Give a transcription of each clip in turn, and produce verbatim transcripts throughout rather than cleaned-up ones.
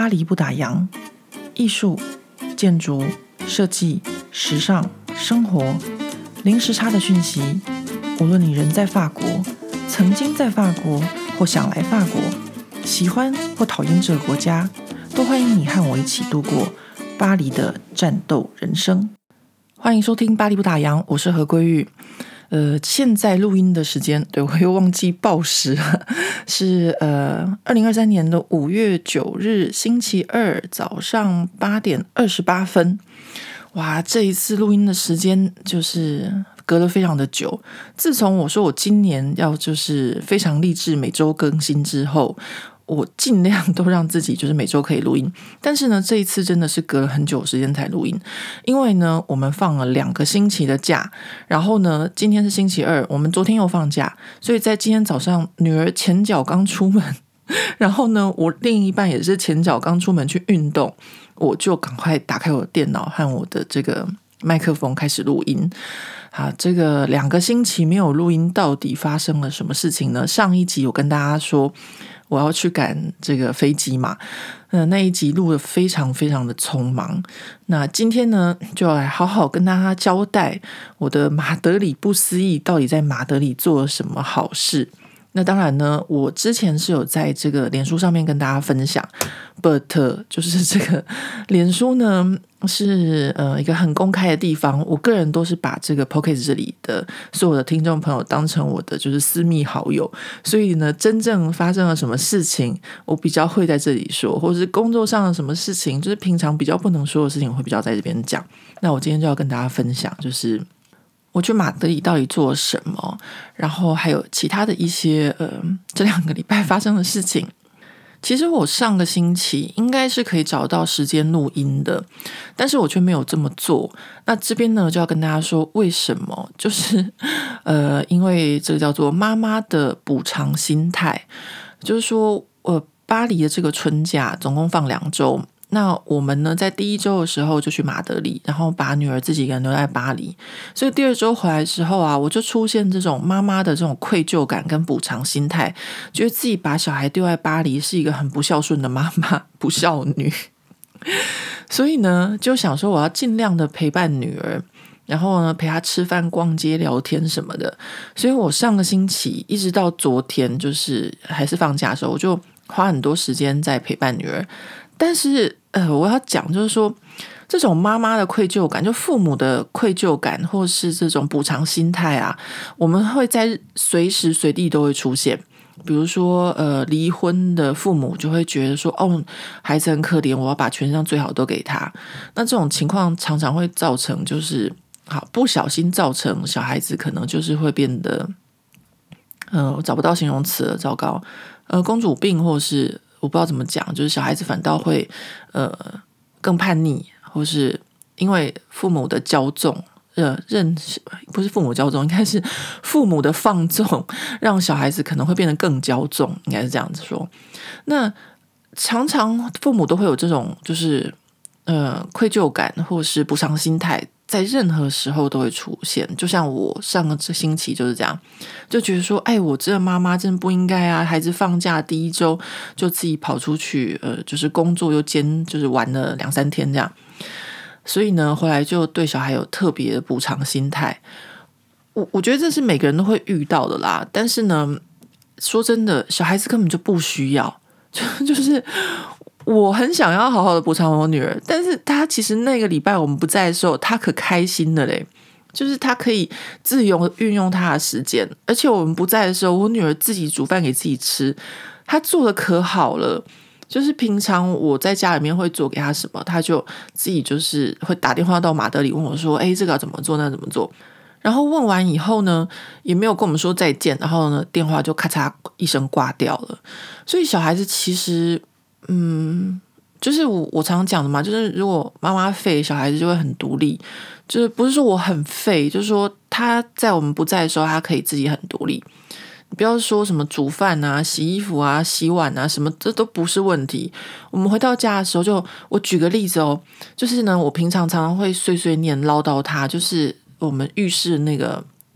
巴黎不打烊，艺术、建筑、设计、时尚、生活，零时差的讯息。无论你人在法国，曾经在法国，或想来法国，喜欢或讨厌这个国家，都欢迎你和我一起度过巴黎的战斗人生。欢迎收听巴黎不打烊，我是何桂玉。呃，现在录音的时间，对，我又忘记报时了，是呃二零二三年的五月九日星期二早上八点二十八分。哇，这一次录音的时间就是隔了非常的久。自从我说我今年要就是非常励志每周更新之后，我尽量都让自己就是每周可以录音，但是呢，这一次真的是隔了很久时间才录音，因为呢，我们放了两个星期的假，然后呢，今天是星期二，我们昨天又放假，所以在今天早上，女儿前脚刚出门，然后呢，我另一半也是前脚刚出门去运动，我就赶快打开我的电脑和我的这个麦克风开始录音。好，这个两个星期没有录音，到底发生了什么事情呢？上一集我跟大家说我要去赶这个飞机嘛，呃，那一集录得非常非常的匆忙。那今天呢，就来好好跟大家交代我的马德里不思议到底在马德里做了什么好事。那当然呢，我之前是有在这个脸书上面跟大家分享 ，but 就是这个脸书呢是呃一个很公开的地方，我个人都是把这个 Podcast 这里的所有的听众朋友当成我的就是私密好友，所以呢，真正发生了什么事情，我比较会在这里说，或者是工作上的什么事情，就是平常比较不能说的事情，我会比较在这边讲。那我今天就要跟大家分享，就是我去马德里到底做了什么，然后还有其他的一些呃这两个礼拜发生的事情。其实我上个星期应该是可以找到时间录音的，但是我却没有这么做。那这边呢就要跟大家说为什么，就是呃因为这个叫做妈妈的补偿心态，就是说呃巴黎的这个春假总共放两周。那我们呢，在第一周的时候就去马德里，然后把女儿自己一个人留在巴黎。所以第二周回来的时候啊，我就出现这种妈妈的这种愧疚感跟补偿心态，觉得自己把小孩丢在巴黎是一个很不孝顺的妈妈，不孝女。所以呢，就想说我要尽量的陪伴女儿，然后呢陪她吃饭、逛街、聊天什么的。所以我上个星期一直到昨天，就是还是放假的时候，我就花很多时间在陪伴女儿。但是呃，我要讲就是说，这种妈妈的愧疚感，就父母的愧疚感，或是这种补偿心态啊，我们会在随时随地都会出现。比如说呃，离婚的父母就会觉得说，哦，孩子很可怜，我要把全世上最好都给他。那这种情况常常会造成就是好不小心造成小孩子可能就是会变得呃，我找不到形容词了，糟糕，呃，公主病，或是我不知道怎么讲，就是小孩子反倒会呃更叛逆，或是因为父母的骄纵，呃，认不是父母骄纵，应该是父母的放纵，让小孩子可能会变得更骄纵，应该是这样子说。那常常父母都会有这种就是呃愧疚感或是补偿心态，在任何时候都会出现。就像我上个星期就是这样，就觉得说，哎，我这个妈妈真的不应该啊！孩子放假第一周就自己跑出去，呃，就是工作又兼就是玩了两三天这样。所以呢，回来就对小孩有特别的补偿心态。我我觉得这是每个人都会遇到的啦。但是呢，说真的，小孩子根本就不需要，就就是我很想要好好的补偿我女儿，但是她其实那个礼拜我们不在的时候，她可开心的嘞。就是她可以自由运用她的时间，而且我们不在的时候，我女儿自己煮饭给自己吃，她做的可好了。就是平常我在家里面会做给她什么，她就自己就是会打电话到马德里问我说，哎，这个要怎么做，那怎么做。然后问完以后呢，也没有跟我们说再见，然后呢电话就咔嚓一声挂掉了。所以小孩子其实嗯，就是我我常常讲的嘛，就是如果妈妈废，小孩子就会很独立。就是不是说我很废，就是说他在我们不在的时候，他可以自己很独立。你不要说什么煮饭啊、洗衣服啊、洗碗啊，什么这都不是问题。我们回到家的时候就，就我举个例子哦，就是呢，我平常常常会碎碎念唠叨他，就是我们浴室那个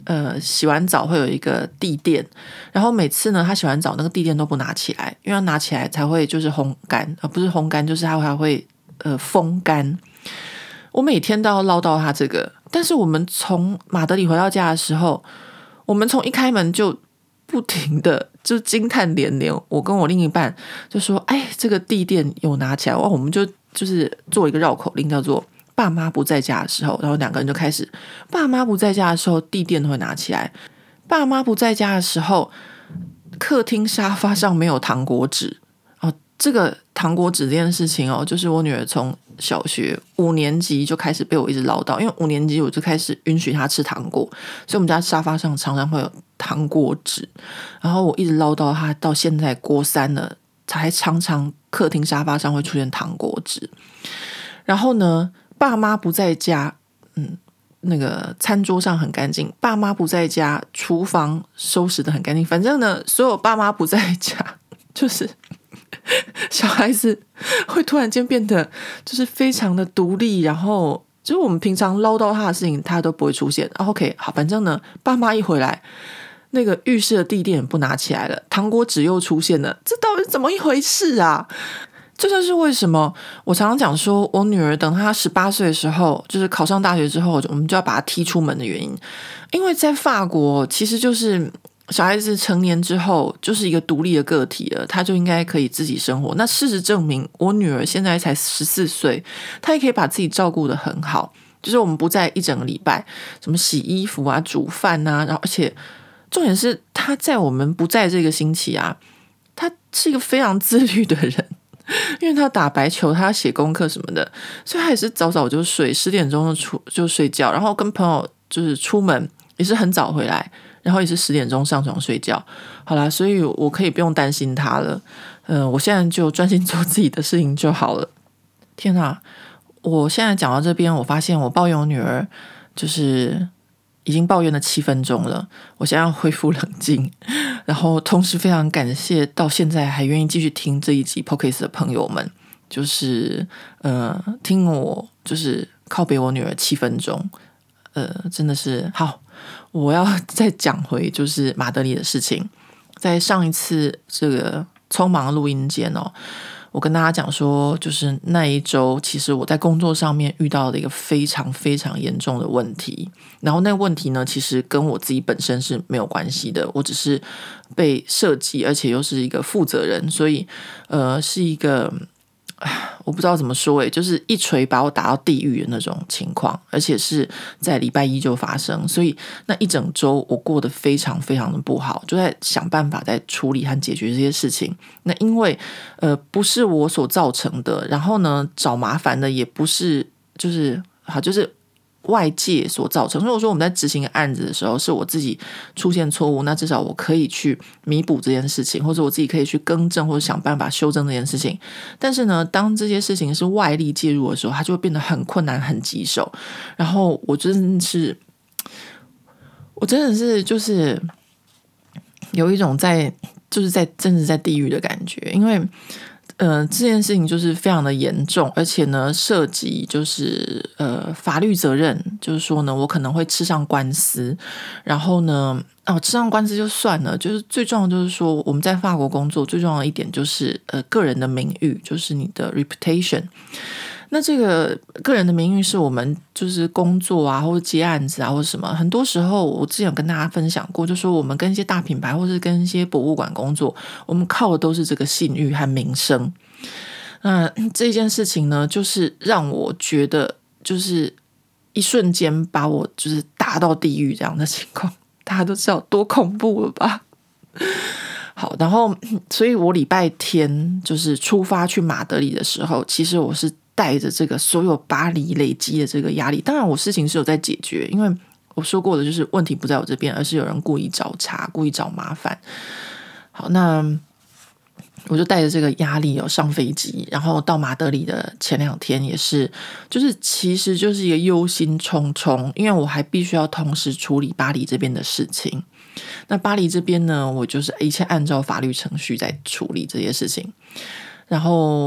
呃洗完澡会有一个地垫，然后每次呢他洗完澡那个地垫都不拿起来，因为要拿起来才会就是烘干，而不是烘干就是他还会呃风干。我每天都要唠叨他这个，但是我们从马德里回到家的时候，我们从一开门就不停的就惊叹连连，我跟我另一半就说哎，这个地垫有拿起来，我们就就是做一个绕口令，叫做爸妈不在家的时候，然后两个人就开始爸妈不在家的时候地垫都会拿起来，爸妈不在家的时候客厅沙发上没有糖果纸哦，这个糖果纸这件事情哦，就是我女儿从小学五年级就开始被我一直唠叨，因为五年级我就开始允许她吃糖果，所以我们家沙发上常常会有糖果纸，然后我一直唠叨她到现在国三了，才常常客厅沙发上会出现糖果纸。然后呢，爸妈不在家，嗯，那个餐桌上很干净，爸妈不在家，厨房收拾得很干净，反正呢，所有爸妈不在家，就是小孩子会突然间变得就是非常的独立，然后就是我们平常唠叨他的事情他都不会出现、啊、OK 好，反正呢爸妈一回来，那个浴室的地垫不拿起来了，糖果纸又出现了，这到底是怎么一回事啊？这就是为什么我常常讲说我女儿等她十八岁的时候，就是考上大学之后我们就要把她踢出门的原因。因为在法国其实就是小孩子成年之后就是一个独立的个体了，他就应该可以自己生活。那事实证明我女儿现在才十四岁，她也可以把自己照顾得很好，就是我们不在一整个礼拜什么洗衣服啊煮饭啊，然后而且重点是她在我们不在这个星期啊，她是一个非常自律的人，因为他打白球，他写功课什么的，所以他也是早早就睡，十点钟就出就睡觉，然后跟朋友就是出门也是很早回来，然后也是十点钟上床睡觉。好啦，所以我可以不用担心他了。嗯、呃，我现在就专心做自己的事情就好了。天哪！我现在讲到这边，我发现我抱怨我女儿就是已经抱怨了七分钟了，我现在要恢复冷静，然后同时非常感谢到现在还愿意继续听这一集 Podcast 的朋友们，就是呃听我就是靠北我女儿七分钟，呃真的是好。我要再讲回就是马德里的事情，在上一次这个匆忙的录音间哦，我跟大家讲说，就是那一周其实我在工作上面遇到了一个非常非常严重的问题，然后那个问题呢其实跟我自己本身是没有关系的，我只是被设计而且又是一个负责人，所以呃是一个我不知道怎么说诶，就是一锤把我打到地狱的那种情况，而且是在礼拜一就发生，所以那一整周我过得非常非常的不好，就在想办法在处理和解决这些事情。那因为呃不是我所造成的，然后呢找麻烦的也不是就是好就是外界所造成。如果说我们在执行案子的时候是我自己出现错误，那至少我可以去弥补这件事情，或者我自己可以去更正或者想办法修正这件事情。但是呢当这些事情是外力介入的时候，它就会变得很困难很棘手，然后我真的是我真的是就是有一种在就是在真的在地狱的感觉。因为呃，这件事情就是非常的严重，而且呢涉及就是呃法律责任，就是说呢我可能会吃上官司，然后呢哦吃上官司就算了，就是最重要的就是说我们在法国工作最重要的一点就是呃个人的名誉，就是你的 reputation。那这个个人的名誉是我们就是工作啊或者接案子啊或者什么，很多时候我之前有跟大家分享过，就是说我们跟一些大品牌或是跟一些博物馆工作，我们靠的都是这个信誉和名声。那这件事情呢就是让我觉得就是一瞬间把我就是打到地狱这样的情况，大家都知道多恐怖了吧。好，然后所以我礼拜天就是出发去马德里的时候，其实我是带着这个所有巴黎累积的这个压力，当然我事情是有在解决，因为我说过的就是问题不在我这边，而是有人故意找茬故意找麻烦。好，那我就带着这个压力有、哦、上飞机，然后到马德里的前两天也是就是其实就是一个忧心忡忡，因为我还必须要同时处理巴黎这边的事情。那巴黎这边呢，我就是一切按照法律程序在处理这些事情，然后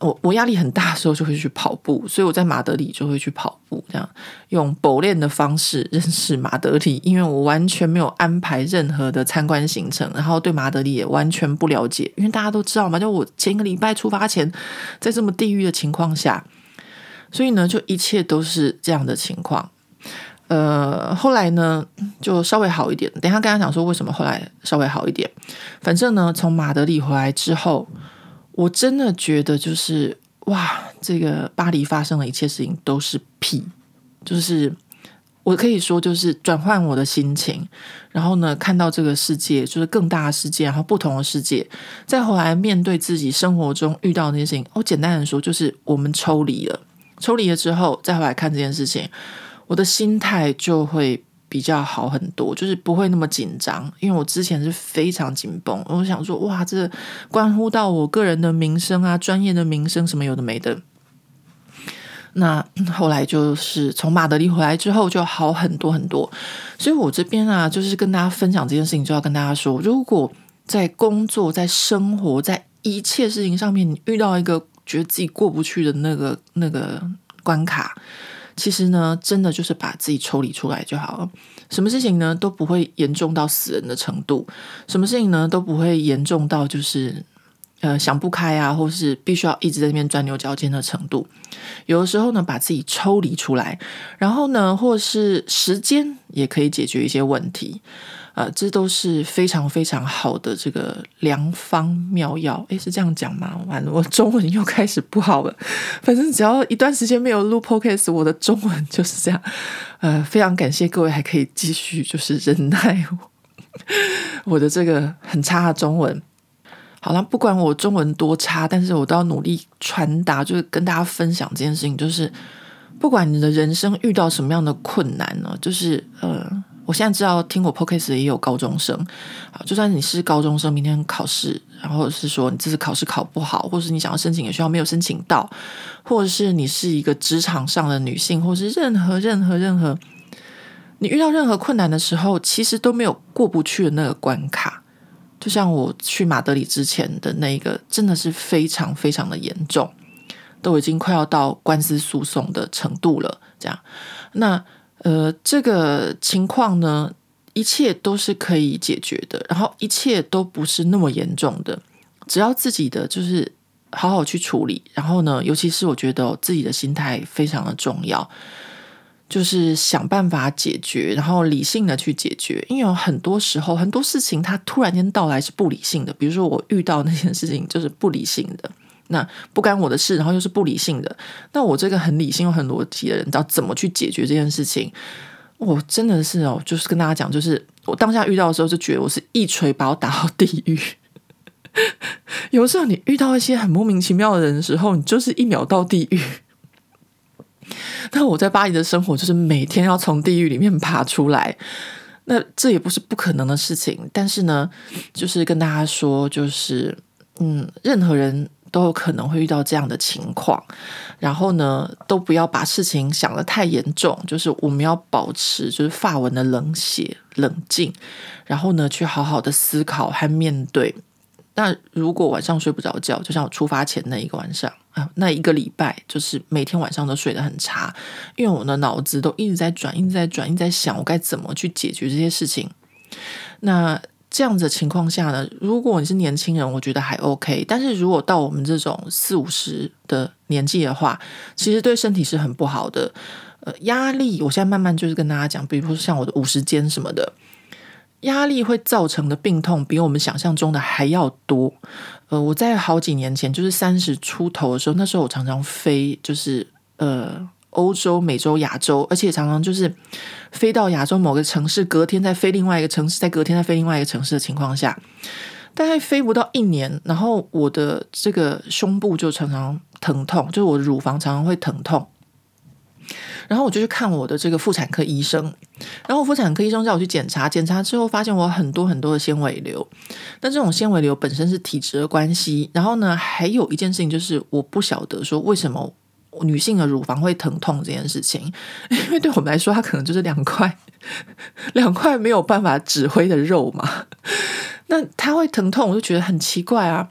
我我压力很大的时候就会去跑步，所以我在马德里就会去跑步，这样用跑练的方式认识马德里，因为我完全没有安排任何的参观行程，然后对马德里也完全不了解，因为大家都知道嘛，就我前一个礼拜出发前在这么地狱的情况下，所以呢就一切都是这样的情况。呃，后来呢就稍微好一点，等一下跟他讲说为什么后来稍微好一点。反正呢从马德里回来之后，我真的觉得就是哇，这个巴黎发生的一切事情都是屁，就是我可以说就是转换我的心情，然后呢看到这个世界就是更大的世界，然后不同的世界，再回来面对自己生活中遇到的那些事情。我简单的说就是我们抽离了，抽离了之后再回来看这件事情，我的心态就会比较好很多，就是不会那么紧张，因为我之前是非常紧绷，我想说哇，这关乎到我个人的名声啊，专业的名声什么有的没的。那后来就是从马德里回来之后就好很多很多，所以我这边啊就是跟大家分享这件事情，就要跟大家说，如果在工作在生活在一切事情上面你遇到一个觉得自己过不去的那个那个关卡，其实呢真的就是把自己抽离出来就好了，什么事情呢都不会严重到死人的程度，什么事情呢都不会严重到就是呃想不开啊，或是必须要一直在那边钻牛角尖的程度。有的时候呢把自己抽离出来，然后呢或是时间也可以解决一些问题，呃，这都是非常非常好的这个良方妙药。诶，是这样讲吗？完了，我中文又开始不好了。反正只要一段时间没有录 podcast， 我的中文就是这样。呃，非常感谢各位还可以继续就是忍耐我我的这个很差的中文。好了，不管我中文多差，但是我都要努力传达，就是跟大家分享这件事情，就是不管你的人生遇到什么样的困难呢，就是呃，我现在知道听我 podcast 的也有高中生，就算你是高中生，明天考试，然后是说你这次考试考不好，或是你想要申请的学校没有申请到，或者是你是一个职场上的女性，或是任何任何任何你遇到任何困难的时候，其实都没有过不去的那个关卡。就像我去马德里之前的那个真的是非常非常的严重，都已经快要到官司诉讼的程度了这样。那呃，这个情况呢一切都是可以解决的，然后一切都不是那么严重的，只要自己的就是好好去处理，然后呢尤其是我觉得、哦、自己的心态非常的重要，就是想办法解决，然后理性的去解决。因为有很多时候很多事情它突然间到来是不理性的，比如说我遇到那件事情就是不理性的，那不干我的事，然后又是不理性的，那我这个很理性又很逻辑的人知道怎么去解决这件事情。我真的是哦，就是跟大家讲，就是我当下遇到的时候就觉得我是一锤把我打到地狱有时候你遇到一些很莫名其妙的人的时候，你就是一秒到地狱。那我在巴黎的生活就是每天要从地狱里面爬出来，那这也不是不可能的事情，但是呢就是跟大家说，就是嗯，任何人都有可能会遇到这样的情况，然后呢都不要把事情想得太严重，就是我们要保持就是法文的冷血冷静，然后呢去好好的思考和面对。那如果晚上睡不着觉，就像我出发前那一个晚上啊，那一个礼拜就是每天晚上都睡得很差，因为我的脑子都一直在转一直在转一直在想我该怎么去解决这些事情。那这样子的情况下呢，如果你是年轻人我觉得还 OK， 但是如果到我们这种四五十的年纪的话，其实对身体是很不好的。呃，压力我现在慢慢就是跟大家讲，比如说像我的五十肩什么的，压力会造成的病痛比我们想象中的还要多。呃，我在好几年前就是三十出头的时候，那时候我常常飞就是呃欧洲、美洲、亚洲，而且常常就是飞到亚洲某个城市，隔天再飞另外一个城市，再隔天再飞另外一个城市的情况下，大概飞不到一年，然后我的这个胸部就常常疼痛，就是我的乳房常常会疼痛。然后我就去看我的这个妇产科医生，然后妇产科医生叫我去检查，检查之后发现我有很多很多的纤维瘤。但这种纤维瘤本身是体质的关系，然后呢还有一件事情就是我不晓得说为什么女性的乳房会疼痛这件事情，因为对我们来说它可能就是两块两块没有办法指挥的肉嘛，那它会疼痛我就觉得很奇怪啊。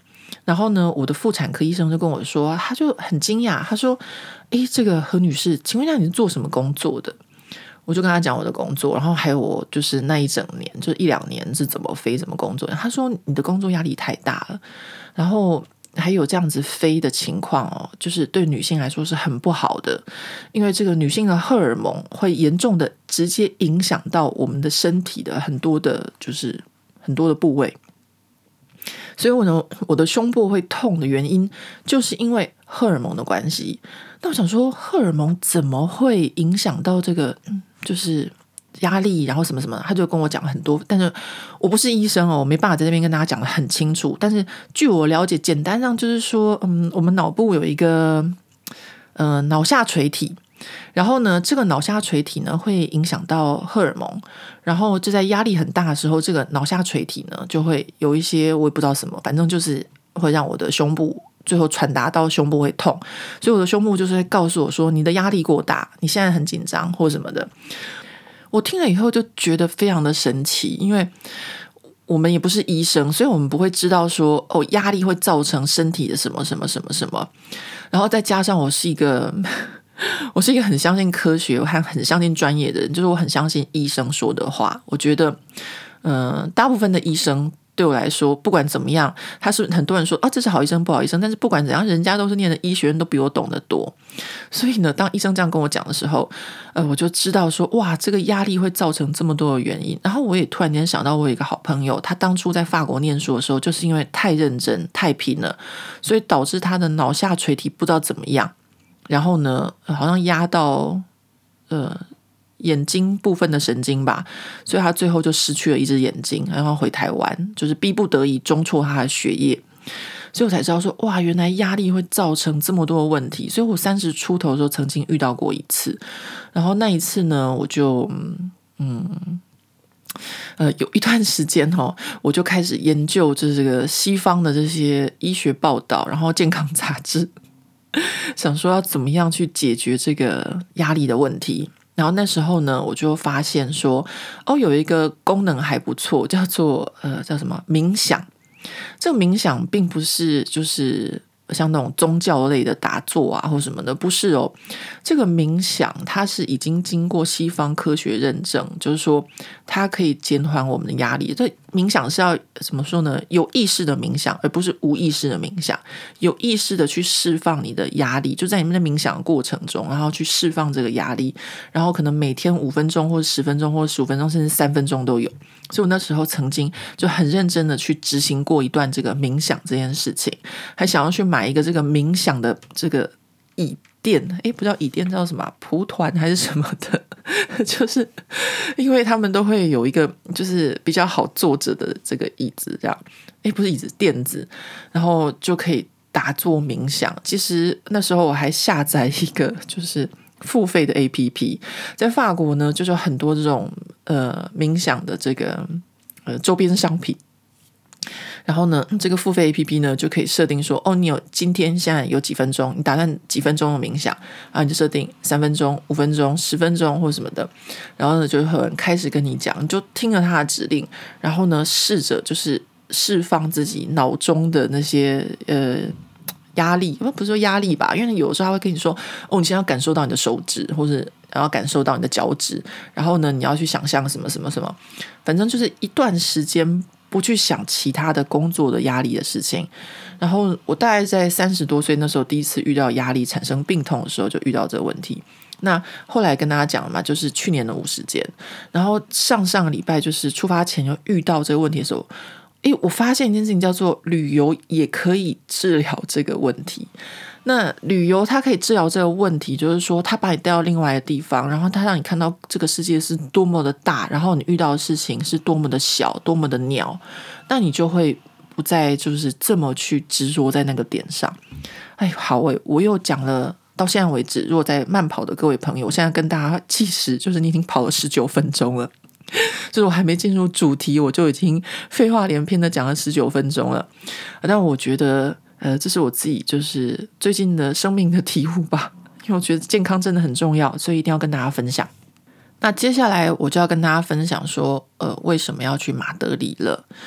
然后呢，我的妇产科医生就跟我说，他就很惊讶，他说：“诶，这个何女士，请问一下你是做什么工作的？”我就跟他讲我的工作，然后还有我就是那一整年，就一两年是怎么飞怎么工作。他说你的工作压力太大了，然后还有这样子飞的情况哦，就是对女性来说是很不好的，因为这个女性的荷尔蒙会严重的直接影响到我们的身体的很多的，就是很多的部位。所以我呢，我的胸部会痛的原因，就是因为荷尔蒙的关系。那我想说，荷尔蒙怎么会影响到这个，就是压力，然后什么什么？他就跟我讲很多，但是我不是医生哦，我没办法在这边跟大家讲得很清楚。但是据我了解，简单上就是说，嗯，我们脑部有一个呃脑下垂体。然后呢，这个脑下垂体呢会影响到荷尔蒙，然后就在压力很大的时候，这个脑下垂体呢就会有一些我也不知道什么，反正就是会让我的胸部最后传达到胸部会痛，所以我的胸部就是会告诉我说你的压力过大，你现在很紧张或什么的。我听了以后就觉得非常的神奇，因为我们也不是医生，所以我们不会知道说哦压力会造成身体的什么什么什么什么，然后再加上我是一个我是一个很相信科学，我还很相信专业的人，就是我很相信医生说的话。我觉得，嗯、呃，大部分的医生对我来说，不管怎么样，他是很多人说啊，这是好医生不好医生，但是不管怎样，人家都是念的医学院，都比我懂得多。所以呢，当医生这样跟我讲的时候，呃，我就知道说，哇，这个压力会造成这么多的原因。然后我也突然间想到，我有一个好朋友，他当初在法国念书的时候，就是因为太认真、太拼了，所以导致他的脑下垂体不知道怎么样。然后呢，好像压到呃眼睛部分的神经吧，所以他最后就失去了一只眼睛，然后回台湾，就是逼不得已中辍他的学业。所以我才知道说，哇，原来压力会造成这么多的问题。所以我三十出头的时候曾经遇到过一次，然后那一次呢，我就嗯呃有一段时间哦，我就开始研究就是这个西方的这些医学报道，然后健康杂志。想说要怎么样去解决这个压力的问题，然后那时候呢，我就发现说，哦，有一个功能还不错，叫做呃叫什么冥想。这个冥想并不是就是像那种宗教类的打坐啊或什么的，不是哦。这个冥想它是已经经过西方科学认证，就是说它可以减缓我们的压力。这冥想是要怎么说呢？有意识的冥想，而不是无意识的冥想。有意识的去释放你的压力，就在你们的冥想的过程中，然后去释放这个压力，然后可能每天五分钟或者十分钟或者十五分钟甚至三分钟都有。所以我那时候曾经就很认真的去执行过一段这个冥想这件事情，还想要去买一个这个冥想的这个椅垫，诶不叫椅垫，叫什么蒲团还是什么的，就是因为他们都会有一个就是比较好坐着的这个椅子，这样诶不是椅子垫子，然后就可以打坐冥想。其实那时候我还下载一个就是付费的 A P P， 在法国呢就是有很多这种呃冥想的这个呃周边商品。然后呢，这个付费 A P P 呢就可以设定说，哦，你有今天现在有几分钟，你打算几分钟的冥想，然后你就设定三分钟、五分钟、十分钟或什么的。然后呢，就会有人开始跟你讲，你就听了他的指令，然后呢，试着就是释放自己脑中的那些呃压力，不是说压力吧，因为有时候他会跟你说，哦，你现在要感受到你的手指，或是然后感受到你的脚趾，然后呢，你要去想象什么什么什么，反正就是一段时间不去想其他的工作的压力的事情。然后我大概在三十多岁那时候第一次遇到压力产生病痛的时候就遇到这个问题。那后来跟大家讲了嘛，就是去年的五十间，然后上上个礼拜就是出发前又遇到这个问题的时候，诶，我发现一件事情叫做旅游也可以治疗这个问题。那旅游它可以治疗这个问题，就是说它把你带到另外的地方，然后它让你看到这个世界是多么的大，然后你遇到的事情是多么的小，多么的鸟，那你就会不再就是这么去执着在那个点上。哎，好诶，我又讲了到现在为止，如果在慢跑的各位朋友，我现在跟大家计时，就是你已经跑了十九分钟了，就是我还没进入主题，我就已经废话连篇的讲了十九分钟了。但我觉得呃，这是我自己就是最近的生命的体悟吧，因为我觉得健康真的很重要，所以一定要跟大家分享。那接下来我就要跟大家分享说，呃，为什么要去马德里了？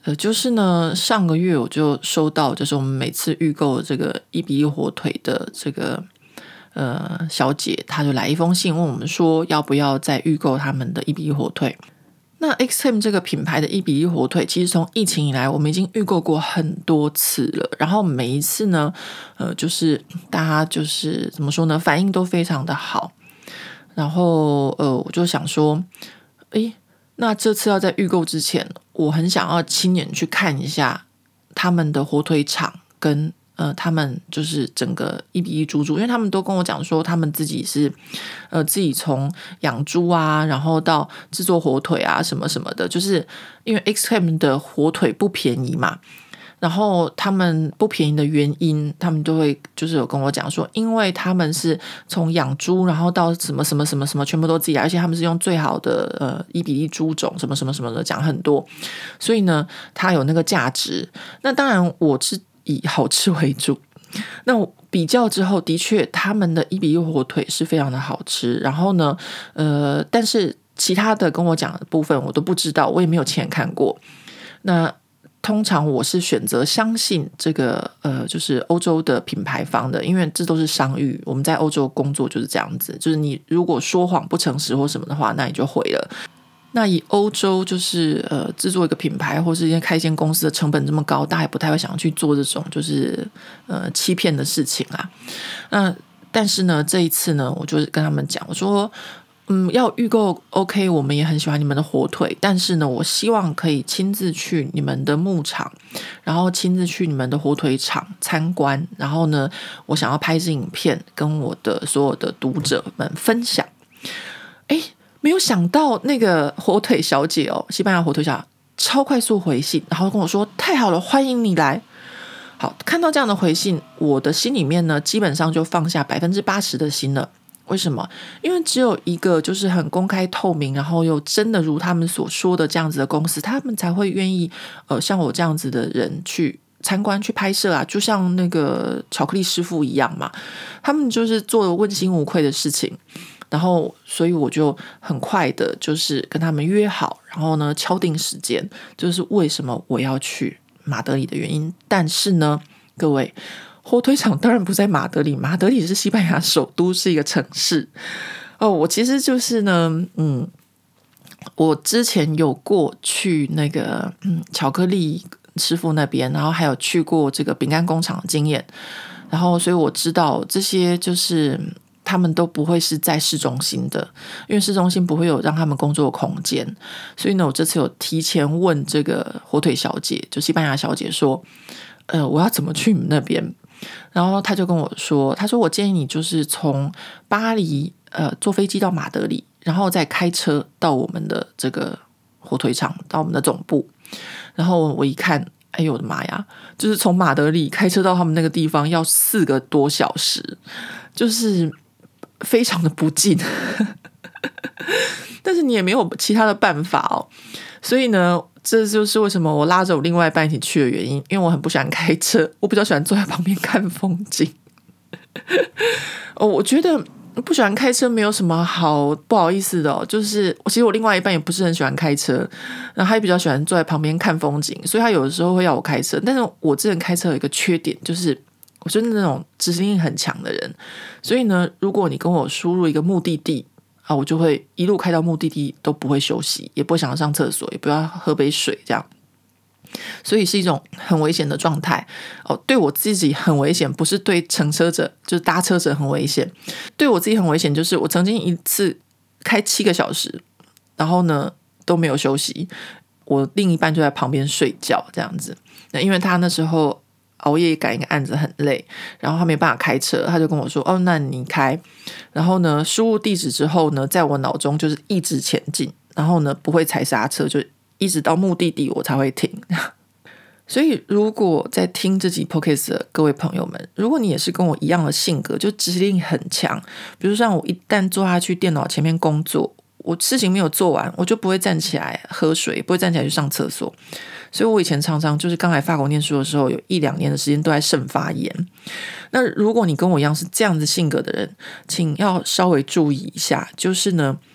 呃，就是呢，上个月我就收到，就是我们每次预购这个一比一火腿的这个呃小姐，她就来一封信问我们说，要不要再预购他们的一比一火腿。那 X M 这个品牌的一比一火腿，其实从疫情以来，我们已经预购过很多次了。然后每一次呢，呃，就是大家就是怎么说呢，反应都非常的好。然后呃，我就想说，诶，那这次要在预购之前，我很想要亲眼去看一下他们的火腿厂跟呃他们就是整个一比一猪猪，因为他们都跟我讲说，他们自己是呃自己从养猪啊，然后到制作火腿啊什么什么的，就是因为 X M 的火腿不便宜嘛。然后他们不便宜的原因，他们就会就是有跟我讲说，因为他们是从养猪，然后到什么什么什么什么，全部都自己来，而且他们是用最好的呃一比一猪种，什么什么什么的，讲很多，所以呢，它有那个价值。那当然，我是以好吃为主。那我比较之后，的确他们的一比一火腿是非常的好吃。然后呢，呃，但是其他的跟我讲的部分我都不知道，我也没有亲眼看过。那通常我是选择相信这个呃，就是欧洲的品牌方的，因为这都是商誉。我们在欧洲工作就是这样子，就是你如果说谎不诚实或什么的话，那你就毁了。那以欧洲就是呃制作一个品牌或是一开一间公司的成本这么高，大家也不太会想要去做这种就是呃欺骗的事情啊。那但是呢，这一次呢，我就是跟他们讲，我说。嗯，要预购 OK， 我们也很喜欢你们的火腿，但是呢，我希望可以亲自去你们的牧场，然后亲自去你们的火腿厂参观，然后呢，我想要拍支影片跟我的所有的读者们分享。诶，没有想到那个火腿小姐哦，西班牙火腿小姐超快速回信，然后跟我说太好了，欢迎你来。好，看到这样的回信，我的心里面呢，基本上就放下百分之八十的心了。为什么？因为只有一个就是很公开透明，然后又真的如他们所说的这样子的公司，他们才会愿意呃像我这样子的人去参观去拍摄啊，就像那个巧克力师傅一样嘛，他们就是做了问心无愧的事情。然后所以我就很快的就是跟他们约好，然后呢敲定时间，就是为什么我要去马德里的原因。但是呢，各位，火腿厂当然不在马德里，马德里是西班牙首都，是一个城市。哦，我其实就是呢，嗯，我之前有过去那个嗯巧克力师傅那边，然后还有去过这个饼干工厂的经验，然后所以我知道这些就是他们都不会是在市中心的，因为市中心不会有让他们工作的空间。所以呢，我这次有提前问这个火腿小姐，就西班牙小姐说，呃，我要怎么去你们那边？然后他就跟我说，他说我建议你就是从巴黎呃坐飞机到马德里，然后再开车到我们的这个火腿厂，到我们的总部。然后我一看，哎呦我的妈呀，就是从马德里开车到他们那个地方要四个多小时，就是非常的不近。但是你也没有其他的办法哦，所以呢，这就是为什么我拉着我另外一半一起去的原因，因为我很不喜欢开车，我比较喜欢坐在旁边看风景。哦，我觉得不喜欢开车没有什么好不好意思的哦，就是其实我另外一半也不是很喜欢开车，然后他也比较喜欢坐在旁边看风景，所以他有的时候会要我开车。但是我之前开车有一个缺点，就是我就是那种执行力很强的人，所以呢，如果你跟我输入一个目的地啊，我就会一路开到目的地都不会休息，也不会想要上厕所，也不要喝杯水这样，所以是一种很危险的状态哦。对我自己很危险，不是对乘车者，就是搭车者很危险。对我自己很危险，就是我曾经一次开七个小时，然后呢都没有休息，我另一半就在旁边睡觉这样子。那因为他那时候熬夜赶一个案子很累，然后他没办法开车，他就跟我说哦那你开，然后呢输入地址之后呢，在我脑中就是一直前进，然后呢不会踩刹车，就一直到目的地我才会停。所以如果在听这集 podcast 的各位朋友们，如果你也是跟我一样的性格，就执行力很强，比如像我一旦坐下去电脑前面工作，我事情没有做完，我就不会站起来喝水，不会站起来去上厕所。所以我以前常常就是刚来法国念书的时候，有一两年的时间都在肾发炎。那如果你跟我一样是这样子性格的人，请要稍微注意一下，就是呢，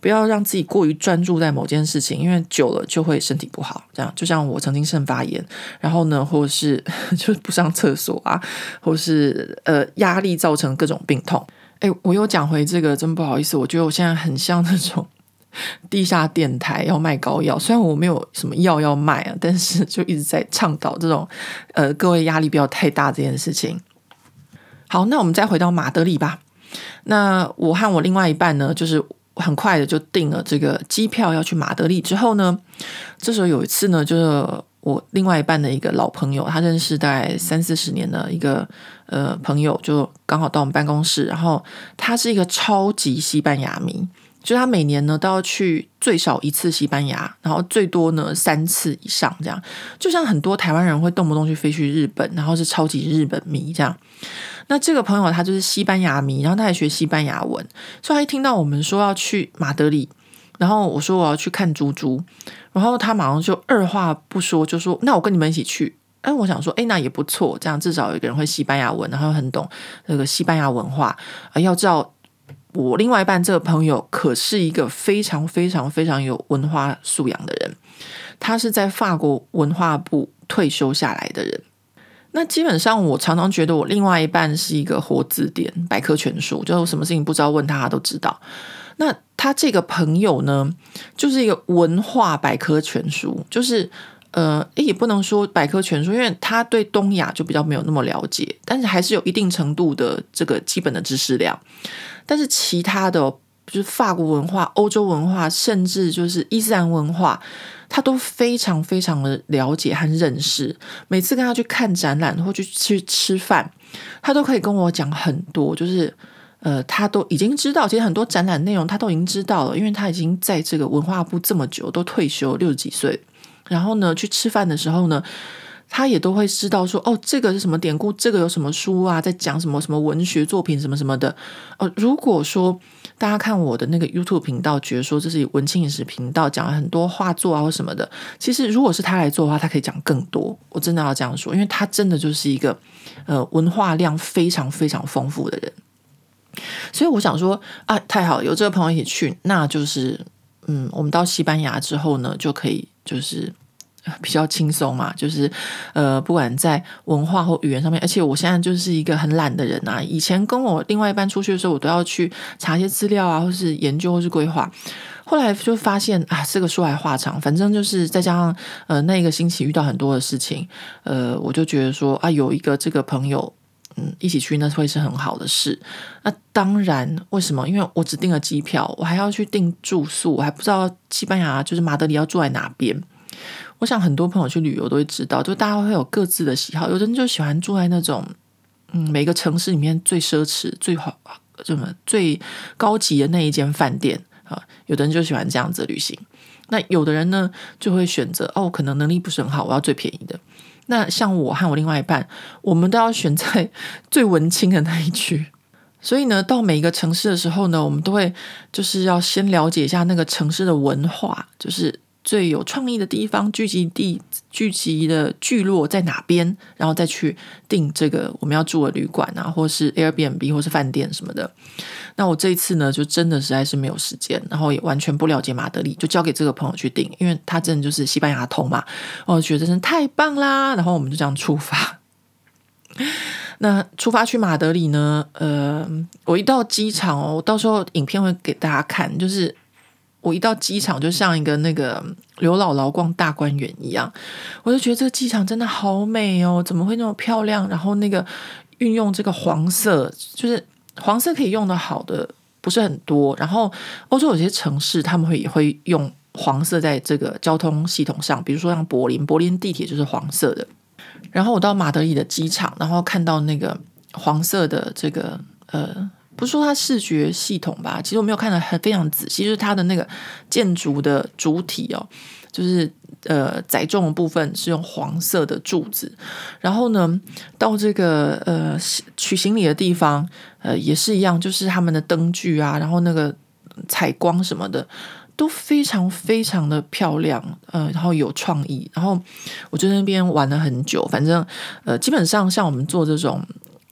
不要让自己过于专注在某件事情，因为久了就会身体不好。这样就像我曾经肾发炎，然后呢，或是就是不上厕所啊，或是呃压力造成各种病痛。哎，我又讲回这个，真不好意思，我觉得我现在很像那种地下电台要卖膏药，虽然我没有什么药要卖啊，但是就一直在倡导这种呃各位压力不要太大这件事情。好，那我们再回到马德里吧。那我和我另外一半呢，就是很快的就订了这个机票要去马德里之后呢，这时候有一次呢，就是我另外一半的一个老朋友，他认识大概三四十年的一个呃朋友，就刚好到我们办公室，然后他是一个超级西班牙迷。就他每年呢都要去最少一次西班牙，然后最多呢三次以上这样。就像很多台湾人会动不动去飞去日本，然后是超级日本迷这样。那这个朋友他就是西班牙迷，然后他还学西班牙文，所以他一听到我们说要去马德里，然后我说我要去看猪猪，然后他马上就二话不说就说那我跟你们一起去。哎，我想说，哎，那也不错，这样至少有一个人会西班牙文，然后很懂那个西班牙文化。呃、要知道。我另外一半这个朋友可是一个非常非常非常有文化素养的人，他是在法国文化部退休下来的人。那基本上我常常觉得我另外一半是一个活字典百科全书，就什么事情不知道问他他都知道。那他这个朋友呢，就是一个文化百科全书，就是呃，也不能说百科全书，因为他对东亚就比较没有那么了解，但是还是有一定程度的这个基本的知识量。但是其他的就是法国文化、欧洲文化，甚至就是伊斯兰文化，他都非常非常的了解和认识。每次跟他去看展览或去去吃饭，他都可以跟我讲很多，就是呃，他都已经知道，其实很多展览内容他都已经知道了，因为他已经在这个文化部这么久，都退休六十几岁。然后呢，去吃饭的时候呢，他也都会知道说，哦，这个是什么典故，这个有什么书啊，在讲什么什么文学作品什么什么的。哦，如果说大家看我的那个 YouTube 频道，觉得说这是文青饮食频道，讲了很多画作啊或什么的，其实如果是他来做的话，他可以讲更多。我真的要这样说，因为他真的就是一个呃文化量非常非常丰富的人。所以我想说啊，太好了，有这个朋友一起去，那就是嗯，我们到西班牙之后呢，就可以就是比较轻松嘛，就是呃，不管在文化或语言上面，而且我现在就是一个很懒的人啊。以前跟我另外一半出去的时候，我都要去查一些资料啊，或是研究，或是规划。后来就发现啊，这个说来话长，反正就是再加上呃那一个星期遇到很多的事情，呃，我就觉得说啊，有一个这个朋友。嗯，一起去那会是很好的事。那当然，为什么？因为我只订了机票，我还要去订住宿，我还不知道西班牙就是马德里要住在哪边。我想很多朋友去旅游都会知道，就大家会有各自的喜好，有的人就喜欢住在那种嗯每个城市里面最奢侈、最好、什么最高级的那一间饭店啊，有的人就喜欢这样子的旅行。那有的人呢，就会选择哦，可能能力不是很好，我要最便宜的。那像我和我另外一半，我们都要选在最文青的那一区。所以呢，到每一个城市的时候呢，我们都会就是要先了解一下那个城市的文化，就是最有创意的地方、聚集地、聚集的聚落在哪边，然后再去订这个我们要住的旅馆啊，或是 Airbnb 或是饭店什么的。那我这一次呢，就真的实在是没有时间，然后也完全不了解马德里，就交给这个朋友去订，因为他真的就是西班牙通嘛，我觉得真的太棒啦，然后我们就这样出发。那出发去马德里呢，呃，我一到机场哦，我到时候影片会给大家看，就是我一到机场就像一个那个刘姥姥逛大观园一样，我就觉得这个机场真的好美哦，怎么会那么漂亮？然后那个运用这个黄色，就是黄色可以用的好的不是很多，然后欧洲有些城市他们会也会用黄色在这个交通系统上，比如说像柏林，柏林地铁就是黄色的。然后我到马德里的机场，然后看到那个黄色的这个呃，不是说它视觉系统吧，其实我没有看得很非常仔细，就是它的那个建筑的主体哦，就是呃载重的部分是用黄色的柱子，然后呢到这个呃取行李的地方，呃也是一样，就是他们的灯具啊，然后那个采光什么的。都非常非常的漂亮，呃，然后有创意，然后我就在那边玩了很久。反正，呃，基本上像我们做这种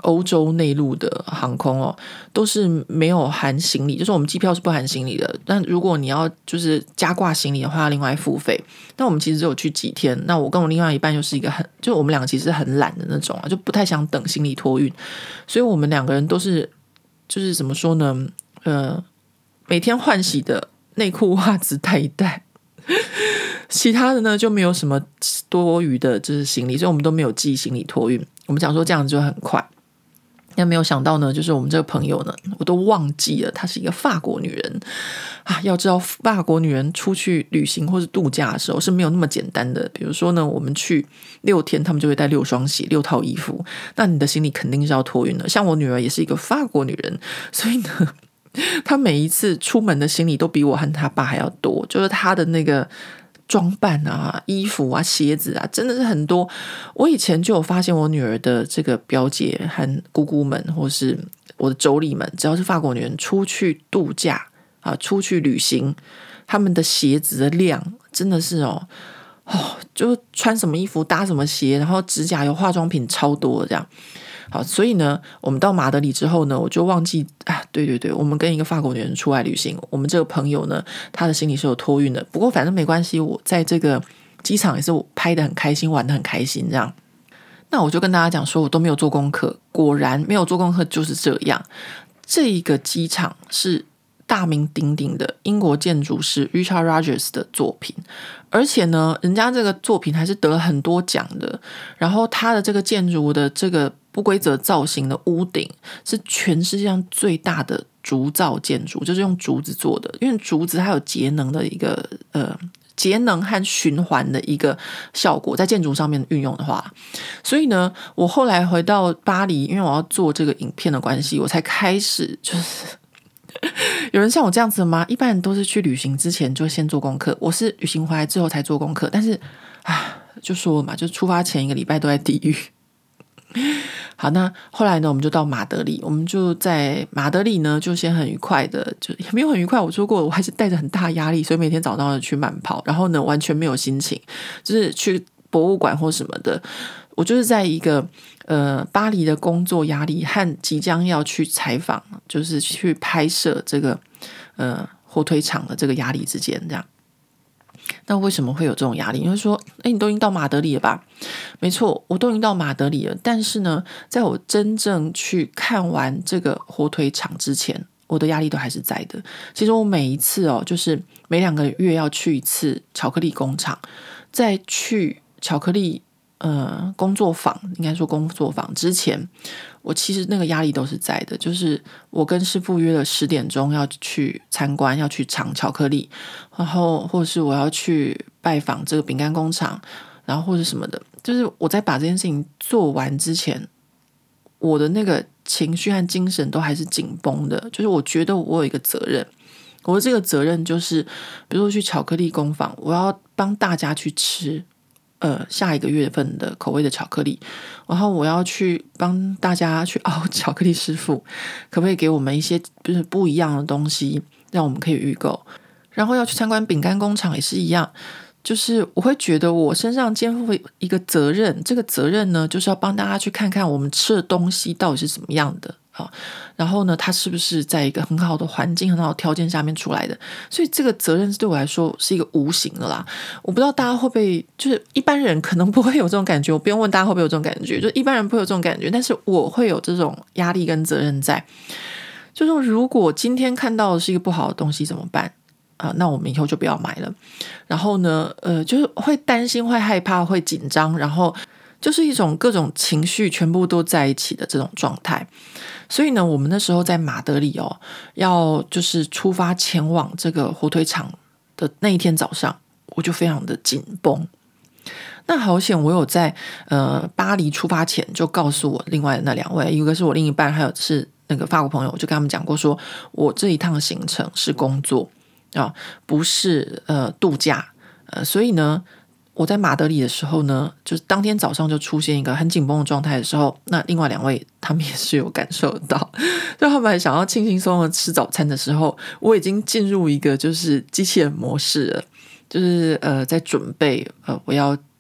欧洲内陆的航空哦，都是没有含行李，就是我们机票是不含行李的，但如果你要就是加挂行李的话要另外付费。那我们其实只有去几天，那我跟我另外一半又是一个很，就我们两个其实很懒的那种啊，就不太想等行李托运，所以我们两个人都是就是怎么说呢，呃，每天换洗的内裤袜子带一带，其他的呢就没有什么多余的就是行李，所以我们都没有寄行李托运。我们想说这样就很快，但没有想到呢，就是我们这个朋友呢，我都忘记了她是一个法国女人啊。要知道法国女人出去旅行或是度假的时候是没有那么简单的。比如说呢，我们去六天，他们就会带六双鞋、六套衣服，那你的行李肯定是要托运的。像我女儿也是一个法国女人，所以呢，她每一次出门的行李都比我和她爸还要多，就是她的那个装扮啊、衣服啊、鞋子啊，真的是很多。我以前就有发现，我女儿的这个表姐和姑姑们，或是我的妯娌们，只要是法国女人出去度假啊、出去旅行，他们的鞋子的量真的是哦哦，就穿什么衣服搭什么鞋，然后指甲油、化妆品超多这样。好，所以呢，我们到马德里之后呢，我就忘记啊，对对对，我们跟一个法国女人出来旅行，我们这个朋友呢，她的行李是有托运的，不过反正没关系，我在这个机场也是拍得很开心，玩得很开心这样。那我就跟大家讲说，我都没有做功课，果然没有做功课就是这样。这一个机场是大名鼎鼎的英国建筑师 Richard Rogers 的作品，而且呢，人家这个作品还是得了很多奖的。然后他的这个建筑的这个不规则造型的屋顶是全世界上最大的竹造建筑，就是用竹子做的，因为竹子它有节能的一个呃节能和循环的一个效果，在建筑上面运用的话，所以呢，我后来回到巴黎，因为我要做这个影片的关系，我才开始就是有人像我这样子吗？一般人都是去旅行之前就先做功课，我是旅行回来之后才做功课。但是啊，就说了嘛，就出发前一个礼拜都在地狱。好，那后来呢，我们就到马德里，我们就在马德里呢，就先很愉快的，就也没有很愉快。我说过，我还是带着很大压力，所以每天早上去慢跑，然后呢，完全没有心情，就是去博物馆或什么的。我就是在一个呃巴黎的工作压力和即将要去采访，就是去拍摄这个呃火腿厂的这个压力之间，这样。那为什么会有这种压力？因为说，哎，你都已经到马德里了吧？没错，我都已经到马德里了。但是呢，在我真正去看完这个火腿厂之前，我的压力都还是在的。其实我每一次哦，就是每两个月要去一次巧克力工厂，再去巧克力呃工作坊，应该说工作坊之前，我其实那个压力都是在的。就是我跟师傅约了十点钟要去参观，要去尝巧克力，然后或是我要去拜访这个饼干工厂，然后或是什么的。就是我在把这件事情做完之前，我的那个情绪和精神都还是紧绷的。就是我觉得我有一个责任，我的这个责任就是，比如说去巧克力工坊，我要帮大家去吃呃下一个月份的口味的巧克力，然后我要去帮大家去熬巧克力师傅，可不可以给我们一些就是不一样的东西，让我们可以预购。然后要去参观饼干工厂也是一样，就是我会觉得我身上肩负一个责任，这个责任呢，就是要帮大家去看看我们吃的东西到底是怎么样的啊，然后呢，它是不是在一个很好的环境、很好的条件下面出来的？所以这个责任对我来说是一个无形的啦。我不知道大家会不会，就是一般人可能不会有这种感觉，我不用问大家会不会有这种感觉，就一般人不会有这种感觉，但是我会有这种压力跟责任在。就是说如果今天看到的是一个不好的东西怎么办？啊，那我们以后就不要买了。然后呢，呃，就是会担心、会害怕、会紧张，然后就是一种各种情绪全部都在一起的这种状态。所以呢，我们那时候在马德里哦，要就是出发前往这个火腿厂的那一天早上，我就非常的紧绷。那好险，我有在呃巴黎出发前就告诉我另外的那两位，一个是我另一半，还有是那个法国朋友，我就跟他们讲过说，我这一趟行程是工作。啊，不是呃度假，呃，所以呢，我在马德里的时候呢，就是当天早上就出现一个很紧绷的状态的时候，那另外两位他们也是有感受到，就他们还想要轻轻松松的吃早餐的时候，我已经进入一个就是机器人模式了，就是呃在准备呃我要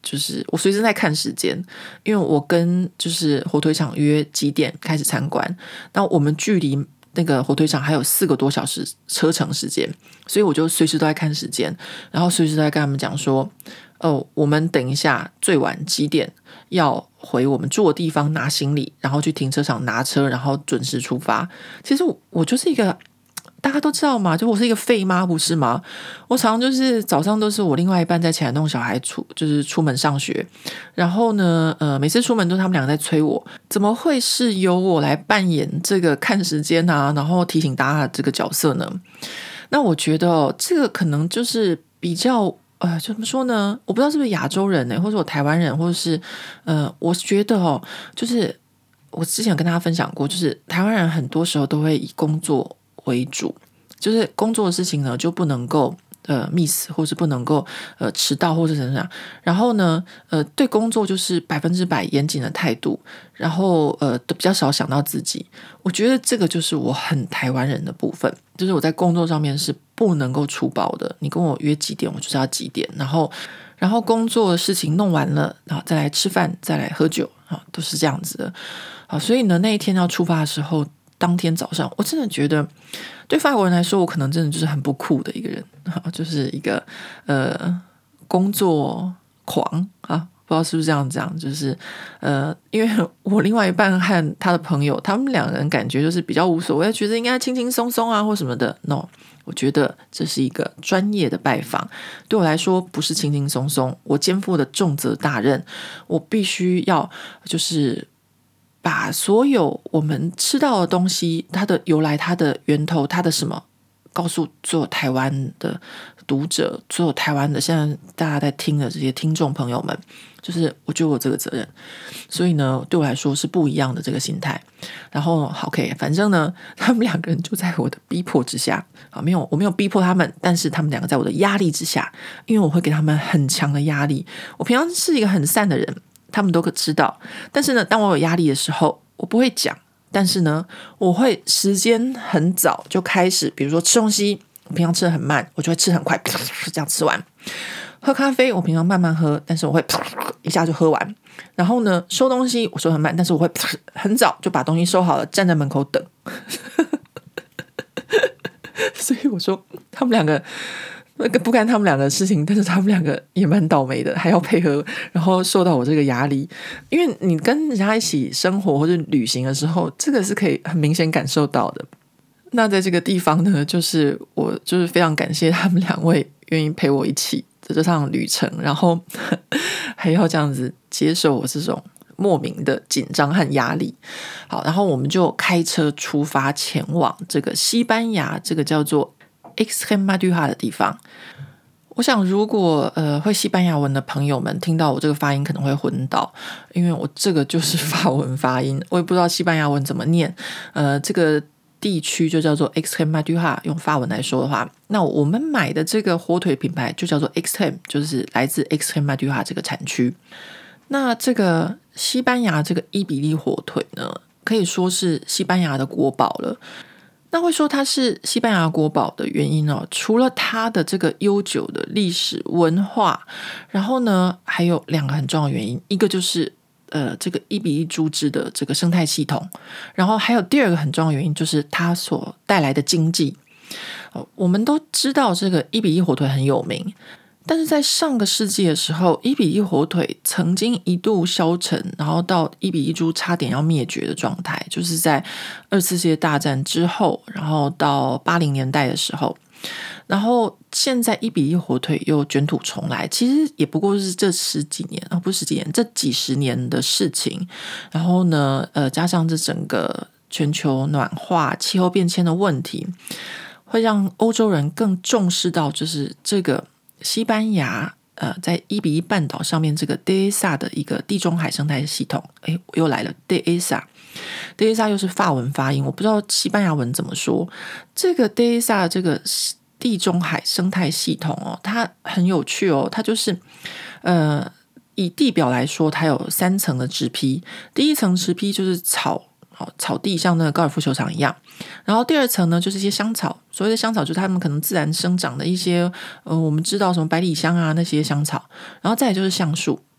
就是我随时在看时间，因为我跟就是火腿场约几点开始参观，那我们距离那个火腿场还有四个多小时车程时间，所以我就随时都在看时间，然后随时都在跟他们讲说，哦，我们等一下最晚几点要回我们住的地方拿行李，然后去停车场拿车，然后准时出发。其实 我, 我就是一个大家都知道嘛，就我是一个废妈，不是吗？我常常就是早上都是我另外一半在起来弄小孩出，就是出门上学，然后呢，呃，每次出门都是他们两个在催我，怎么会是由我来扮演这个看时间啊，然后提醒大家的这个角色呢？那我觉得哦，这个可能就是比较呃，怎么说呢？我不知道是不是亚洲人呢、欸，或者我台湾人，或者是呃，我觉得哦，就是我之前有跟大家分享过，就是台湾人很多时候都会以工作为主，就是工作的事情呢就不能够呃 miss， 或是不能够呃迟到或是怎样。然后呢，呃，对工作就是百分之百严谨的态度，然后呃都比较少想到自己。我觉得这个就是我很台湾人的部分，就是我在工作上面是不能够粗暴的。你跟我约几点，我就是要几点。然后，然后工作的事情弄完了，然后再来吃饭，再来喝酒啊，都是这样子的。好，所以呢，那一天要出发的时候，当天早上，我真的觉得，对法国人来说，我可能真的就是很不酷的一个人，就是一个呃工作狂啊。不知道是不是这样讲，就是呃，因为我另外一半和他的朋友，他们两个人感觉就是比较无所谓，觉得应该轻轻松松啊或什么的。No， 我觉得这是一个专业的拜访，对我来说不是轻轻松松，我肩负的重责大任，我必须要就是把所有我们吃到的东西，它的由来、它的源头、它的什么，告诉所有台湾的读者，所有台湾的现在大家在听的这些听众朋友们，就是我觉得我有这个责任，所以呢，对我来说是不一样的这个心态。然后 OK， 反正呢，他们两个人就在我的逼迫之下啊，没有我没有逼迫他们，但是他们两个在我的压力之下，因为我会给他们很强的压力。我平常是一个很散的人，他们都可知道，但是呢，当我有压力的时候，我不会讲。但是呢，我会时间很早就开始，比如说吃东西，我平常吃得很慢，我就会吃很快，这样吃完。喝咖啡，我平常慢慢喝，但是我会一下就喝完。然后呢，收东西我收很慢，但是我会很早就把东西收好了，站在门口等。所以我说，他们两个不干他们两个的事情，但是他们两个也蛮倒霉的，还要配合，然后受到我这个压力。因为你跟人家一起生活或者旅行的时候，这个是可以很明显感受到的。那在这个地方呢，就是我就是非常感谢他们两位愿意陪我一起在这趟旅程，然后还要这样子接受我这种莫名的紧张和压力。好，然后我们就开车出发前往这个西班牙，这个叫做Extremadura 的地方。我想如果呃会西班牙文的朋友们听到我这个发音可能会昏倒，因为我这个就是法文发音，我也不知道西班牙文怎么念。呃，这个地区就叫做 Extremadura， 用法文来说的话，那我们买的这个火腿品牌就叫做 Extreme， 就是来自 Extremadura 这个产区。那这个西班牙这个伊比利火腿呢，可以说是西班牙的国宝了。那会说它是西班牙国宝的原因哦，除了它的这个悠久的历史文化，然后呢，还有两个很重要的原因，一个就是呃这个伊比利猪只的这个生态系统，然后还有第二个很重要的原因就是它所带来的经济。哦，我们都知道这个伊比利火腿很有名。但是在上个世纪的时候，伊比利火腿曾经一度消沉，然后到伊比利猪差点要灭绝的状态，就是在二次世界大战之后，然后到八零年代的时候，然后现在伊比利火腿又卷土重来，其实也不过是这十几年啊，不是十几年，这几十年的事情。然后呢，呃，加上这整个全球暖化、气候变迁的问题，会让欧洲人更重视到就是这个西班牙呃，在伊比利半岛上面这个 Dehesa 的一个地中海生态系统。诶，又来了 Dehesa Dehesa 又是法文发音，我不知道西班牙文怎么说。这个 Dehesa 这个地中海生态系统哦，它很有趣哦，它就是呃，以地表来说，它有三层的植批。第一层植批就是草草地，像那个高尔夫球场一样。然后第二层呢，就是一些香草，所谓的香草就是它们可能自然生长的一些呃，我们知道什么百里香啊那些香草。然后再来就是橡树，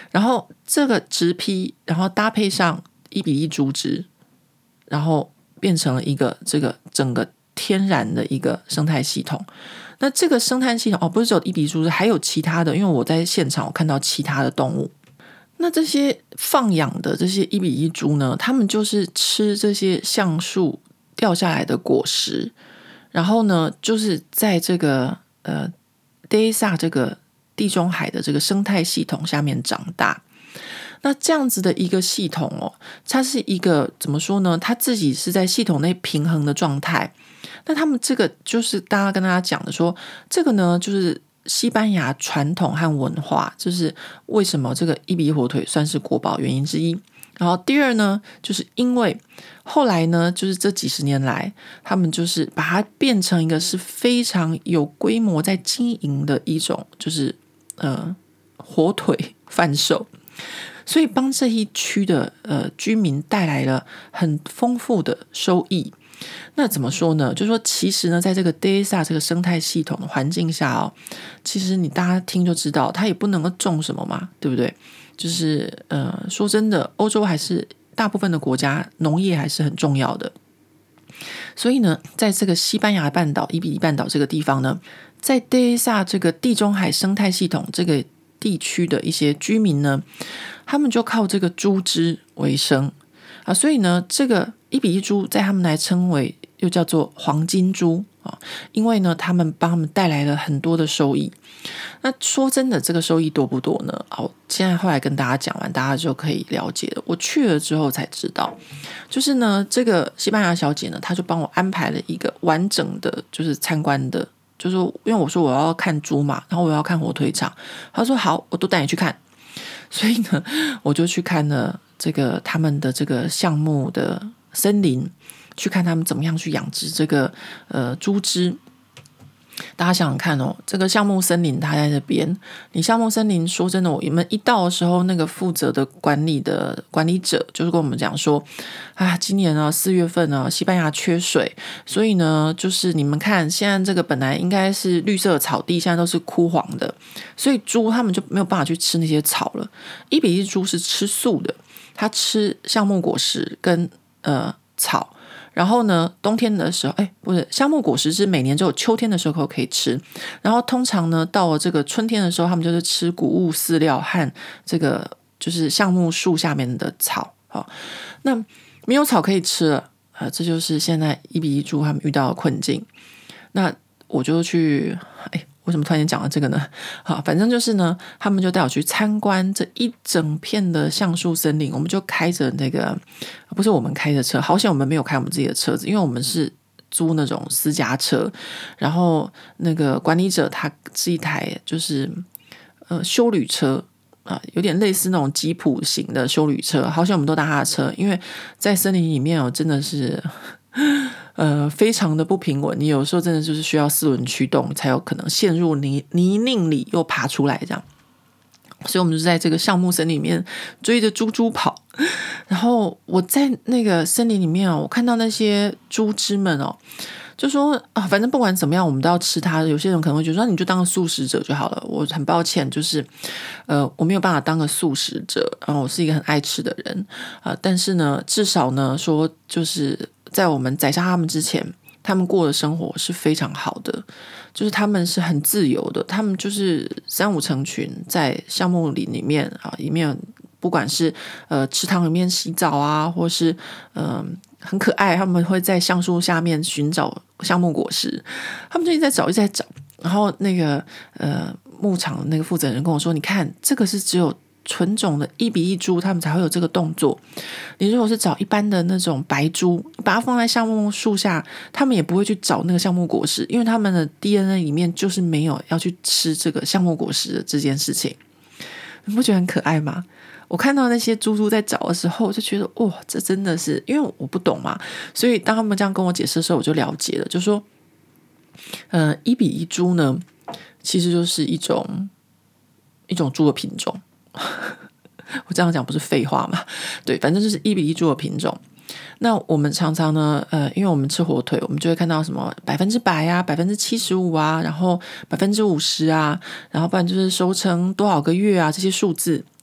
然后这个植坯，然后搭配上一比一猪只，然后变成了一个这个整个天然的一个生态系统。那这个生态系统哦，不是只有一比一猪只，还有其他的，因为我在现场我看到其他的动物。那这些放养的这些一比一猪呢，他们就是吃这些橡树掉下来的果实，然后呢，就是在这个呃 Desa 这个地中海的这个生态系统下面长大。那这样子的一个系统哦，它是一个怎么说呢？它自己是在系统内平衡的状态。那他们这个就是大家跟大家讲的说，这个呢就是西班牙传统和文化，就是为什么这个伊比利火腿算是国宝原因之一。然后第二呢，就是因为后来呢，就是这几十年来，他们就是把它变成一个是非常有规模在经营的一种，就是呃火腿贩售。所以帮这一区的呃居民带来了很丰富的收益。那怎么说呢？就是说，其实呢，在这个 Desa 这个生态系统的环境下哦，其实你大家听就知道，它也不能够种什么嘛，对不对？就是呃，说真的，欧洲还是大部分的国家农业还是很重要的。所以呢，在这个西班牙半岛、伊比利半岛这个地方呢，在 Desa 这个地中海生态系统这个地区的一些居民呢，他们就靠这个猪只为生啊，所以呢，这个伊比利猪在他们来称为又叫做黄金猪啊，因为呢，他们帮他们带来了很多的收益。那说真的，这个收益多不多呢？哦，现在后来跟大家讲完，大家就可以了解了。我去了之后才知道，就是呢，这个西班牙小姐呢，她就帮我安排了一个完整的，就是参观的。就是因为我说我要看猪嘛，然后我要看火腿场，她说好，我都带你去看。所以呢，我就去看了这个他们的这个橡木的森林，去看他们怎么样去养殖这个呃猪只。大家想想看哦，这个橡木森林它在这边，你橡木森林说真的，我们一到的时候，那个负责的管理的管理者就是跟我们讲说，啊，今年呢四月份呢，西班牙缺水，所以呢，就是你们看现在这个本来应该是绿色的草地，现在都是枯黄的，所以猪他们就没有办法去吃那些草了。伊比利猪是吃素的，它吃橡木果实跟呃草。然后呢，冬天的时候，哎，不是，橡木果实是每年只有秋天的时候可以吃。然后通常呢，到了这个春天的时候，他们就是吃谷物饲料和这个就是橡木树下面的草。好，那没有草可以吃了，呃，这就是现在伊比利猪他们遇到的困境。那我就去，哎。为什么突然间讲了这个呢？好，反正就是呢，他们就带我去参观这一整片的橡树森林。我们就开着那个，不是我们开的车，好险我们没有开我们自己的车子，因为我们是租那种私家车。然后那个管理者他是一台就是呃休旅车啊，有点类似那种吉普型的休旅车。好险我们都搭他的车，因为在森林里面哦，真的是。呃，非常的不平稳，你有时候真的就是需要四轮驱动才有可能陷入泥泥泞里又爬出来这样。所以我们就在这个橡木森林里面追着猪猪跑，然后我在那个森林里面哦，我看到那些猪只们哦，就说啊，反正不管怎么样，我们都要吃它。有些人可能会觉得说，你就当个素食者就好了。我很抱歉，就是呃，我没有办法当个素食者，然后我是一个很爱吃的人啊、呃，但是呢，至少呢，说就是在我们宰杀他们之前，他们过的生活是非常好的，就是他们是很自由的，他们就是三五成群在橡木林里面啊，里面不管是呃池塘里面洗澡啊，或是嗯、呃、很可爱，他们会在橡树下面寻找橡木果实，他们就一直在找，一直在找。然后那个呃牧场那个负责人跟我说：“你看，这个是只有纯种的伊比利猪，他们才会有这个动作。你如果是找一般的那种白猪，把它放在橡木树下，他们也不会去找那个橡木果实，因为他们的 D N A 里面就是没有要去吃这个橡木果实的这件事情。你不觉得很可爱吗？”我看到那些猪猪在找的时候，我就觉得哇，这真的是因为我不懂嘛，所以当他们这样跟我解释的时候，我就了解了，就说，呃，伊比利猪呢，其实就是一种一种猪的品种。我这样讲不是废话嘛？对，反正就是伊比利猪的品种。那我们常常呢，呃，因为我们吃火腿，我们就会看到什么百分之百啊，百分之七十五啊，然后百分之五十啊，然后不然就是熟成多少个月啊，这些数字。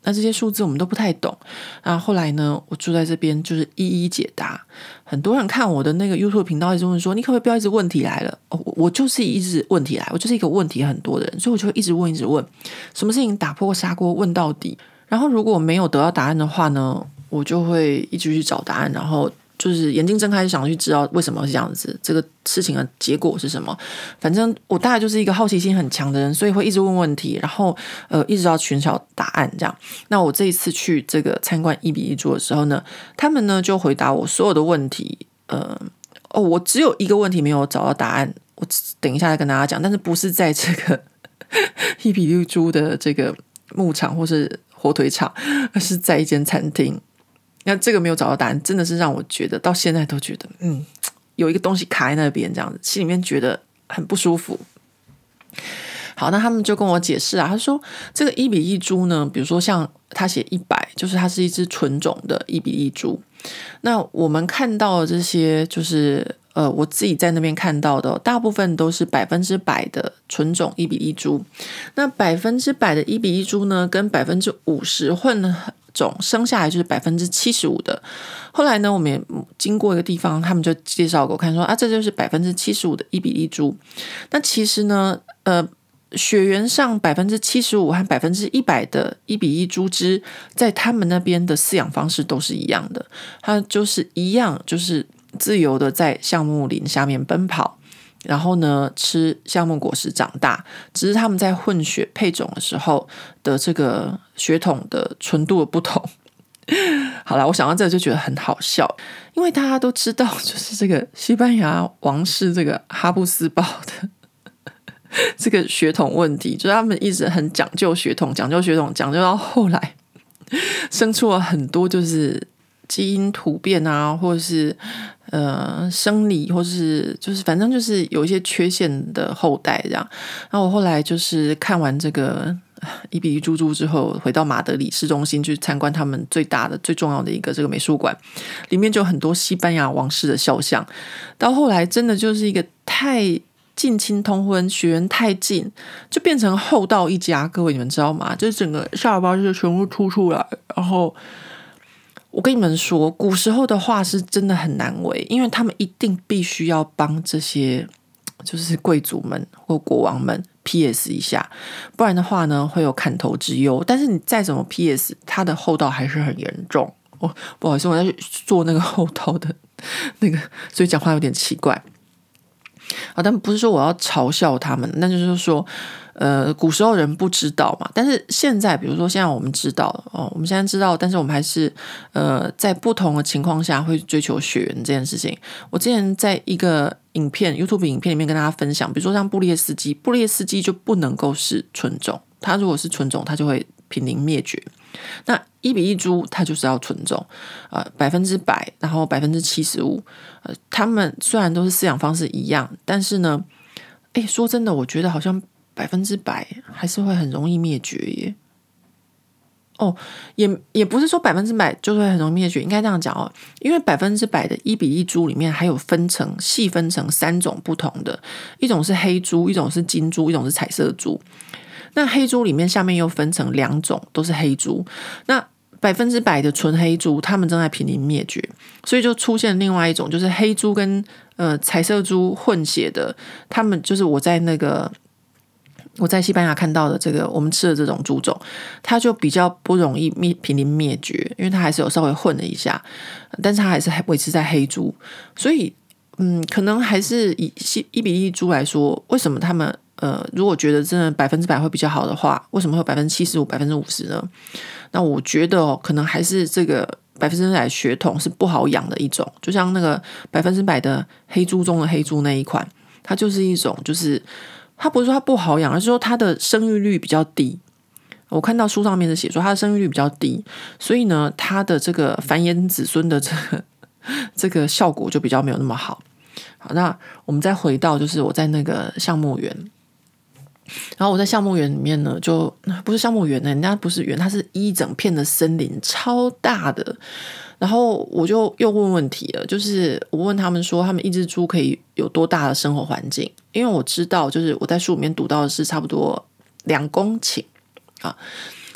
那这些数字我们都不太懂。那后来呢，我住在这边就是一一解答。很多人看我的那个 YouTube 频道一直问说，你可不可以不要一直问题来了？哦，我就是一直问题来，我就是一个问题很多的人，所以我就会一直问一直问，什么事情打破砂锅问到底。然后如果没有得到答案的话呢，我就会一直去找答案，然后就是眼睛睁开想去知道为什么是这样子，这个事情的结果是什么。反正我大概就是一个好奇心很强的人，所以会一直问问题，然后呃一直要寻找答案这样。那我这一次去这个参观一比一猪的时候呢，他们呢就回答我所有的问题。呃哦，我只有一个问题没有找到答案，我等一下再跟大家讲，但是不是在这个一比一猪的这个牧场或是火腿场，而是在一间餐厅。那这个没有找到答案，真的是让我觉得到现在都觉得嗯，有一个东西卡在那边，这样子心里面觉得很不舒服。好，那他们就跟我解释啊，他说这个一比一猪呢，比如说像他写一百，就是它是一只纯种的一比一猪。那我们看到的这些，就是呃，我自己在那边看到的，大部分都是百分之百的纯种一比一猪。那百分之百的一比一猪呢，跟百分之五十混种生下来就是百分之七十五的。后来呢，我们也经过一个地方，他们就介绍给我看说啊，这就是百分之七十五的一比一猪。那其实呢，呃。血缘上百分之七十五和百分之一百的一比一猪只，在他们那边的饲养方式都是一样的，它就是一样，就是自由的在橡木林下面奔跑，然后呢吃橡木果实长大，只是他们在混血配种的时候的这个血统的纯度的不同。好啦，我想到这个就觉得很好笑，因为大家都知道，就是这个西班牙王室这个哈布斯堡的这个血统问题，就是他们一直很讲究血统，讲究血统，讲究到后来生出了很多就是基因突变啊，或者是呃生理，或是就是反正就是有一些缺陷的后代这样。然后我后来就是看完这个一比一猪猪之后，回到马德里市中心去参观他们最大的最重要的一个这个美术馆，里面就有很多西班牙王室的肖像。到后来真的就是一个太近亲通婚，血缘太近，就变成后道一家。各位你们知道吗？就是整个下巴就是全部凸出来。然后我跟你们说，古时候的画是真的很难为，因为他们一定必须要帮这些就是贵族们或国王们 P S 一下，不然的话呢会有砍头之忧。但是你再怎么 P S， 它的后道还是很严重。哦，不好意思，我在做那个后道的那个，所以讲话有点奇怪。啊，但不是说我要嘲笑他们，那就是说，呃，古时候人不知道嘛，但是现在，比如说现在我们知道了哦，我们现在知道，但是我们还是呃，在不同的情况下会追求血缘这件事情。我之前在一个影片 YouTube 影片里面跟大家分享，比如说像布列斯基，布列斯基就不能够是纯种，他如果是纯种，他就会濒临灭绝。那一比一猪，它就是要纯种，呃，百分之百，然后百分之七十五，呃，他们虽然都是饲养方式一样，但是呢，哎，说真的，我觉得好像百分之百还是会很容易灭绝耶。哦，也也不是说百分之百就会很容易灭绝，应该这样讲哦，因为百分之百的一比一猪里面还有分成细分成三种不同的，一种是黑猪，一种是金猪，一种是彩色猪。那黑猪里面下面又分成两种，都是黑猪。那百分之百的纯黑猪，他们正在濒临灭绝，所以就出现另外一种，就是黑猪跟呃彩色猪混血的，他们就是我在那个我在西班牙看到的这个我们吃的这种猪种，它就比较不容易灭濒临灭绝，因为它还是有稍微混了一下，但是它还是维持在黑猪，所以嗯，可能还是以一比一猪来说，为什么他们？呃，如果觉得真的百分之百会比较好的话，为什么会有百分之七十五、百分之五十呢？那我觉得哦，可能还是这个百分之百血统是不好养的一种，就像那个百分之百的黑猪中的黑猪那一款，它就是一种，就是它不是说它不好养，而是说它的生育率比较低。我看到书上面是写说它的生育率比较低，所以呢，它的这个繁衍子孙的这个这个效果就比较没有那么好。好，那我们再回到就是我在那个橡木园。然后我在橡木园里面呢，就不是橡木园呢，人家不是园，它是一整片的森林，超大的。然后我就又问问题了，就是我问他们说，他们一只猪可以有多大的生活环境？因为我知道，就是我在书里面读到的是差不多两公顷啊。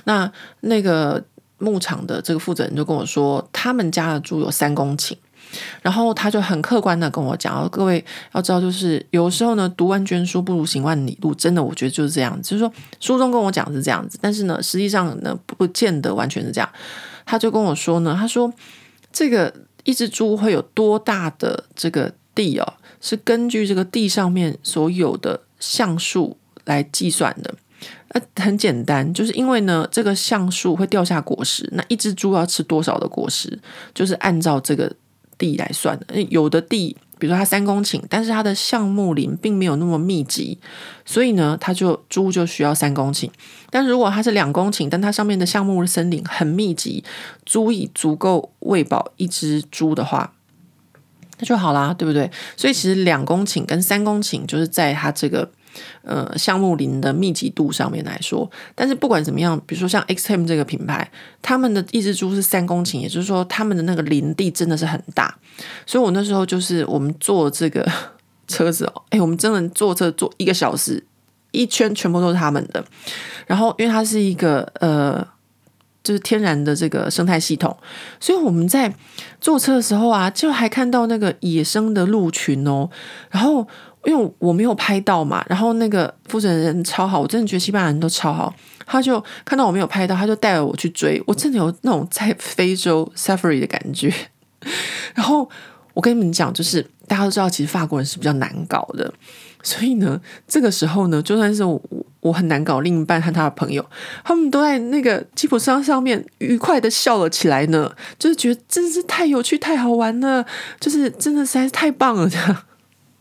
那那个牧场的这个负责人就跟我说，他们家的猪有三公顷，然后他就很客观的跟我讲，各位要知道，就是有时候呢，读万卷书不如行万里路，真的我觉得就是这样子，就是说书中跟我讲是这样子，但是呢，实际上呢，不见得完全是这样。他就跟我说呢，他说这个一只猪会有多大的这个地哦，是根据这个地上面所有的橡树来计算的。呃，很简单，就是因为呢，这个橡树会掉下果实，那一只猪要吃多少的果实，就是按照这个地来算的。有的地，比如说它三公顷，但是它的橡木林并没有那么密集，所以呢，它就猪就需要三公顷。但如果它是两公顷，但它上面的橡木森林很密集，足以足够喂饱一只猪的话，那就好啦，对不对？所以其实两公顷跟三公顷，就是在它这个呃橡木林的密集度上面来说。但是不管怎么样，比如说像 X M 这个品牌，他们的一只猪是三公顷，也就是说他们的那个林地真的是很大。所以我那时候就是我们坐这个车子哦，哎，我们真的坐车坐一个小时，一圈全部都是他们的。然后因为它是一个呃。就是天然的这个生态系统，所以我们在坐车的时候啊，就还看到那个野生的鹿群哦。然后因为我没有拍到嘛，然后那个负责人超好，我真的觉得西班牙人都超好。他就看到我没有拍到，他就带了我去追，我真的有那种在非洲 safari 的感觉。然后我跟你们讲，就是大家都知道，其实法国人是比较难搞的。所以呢，这个时候呢，就算是我我很难搞，另一半和他的朋友，他们都在那个吉普车上面愉快的笑了起来呢，就是觉得真的是太有趣、太好玩了，就是真的实在是太棒了，这样。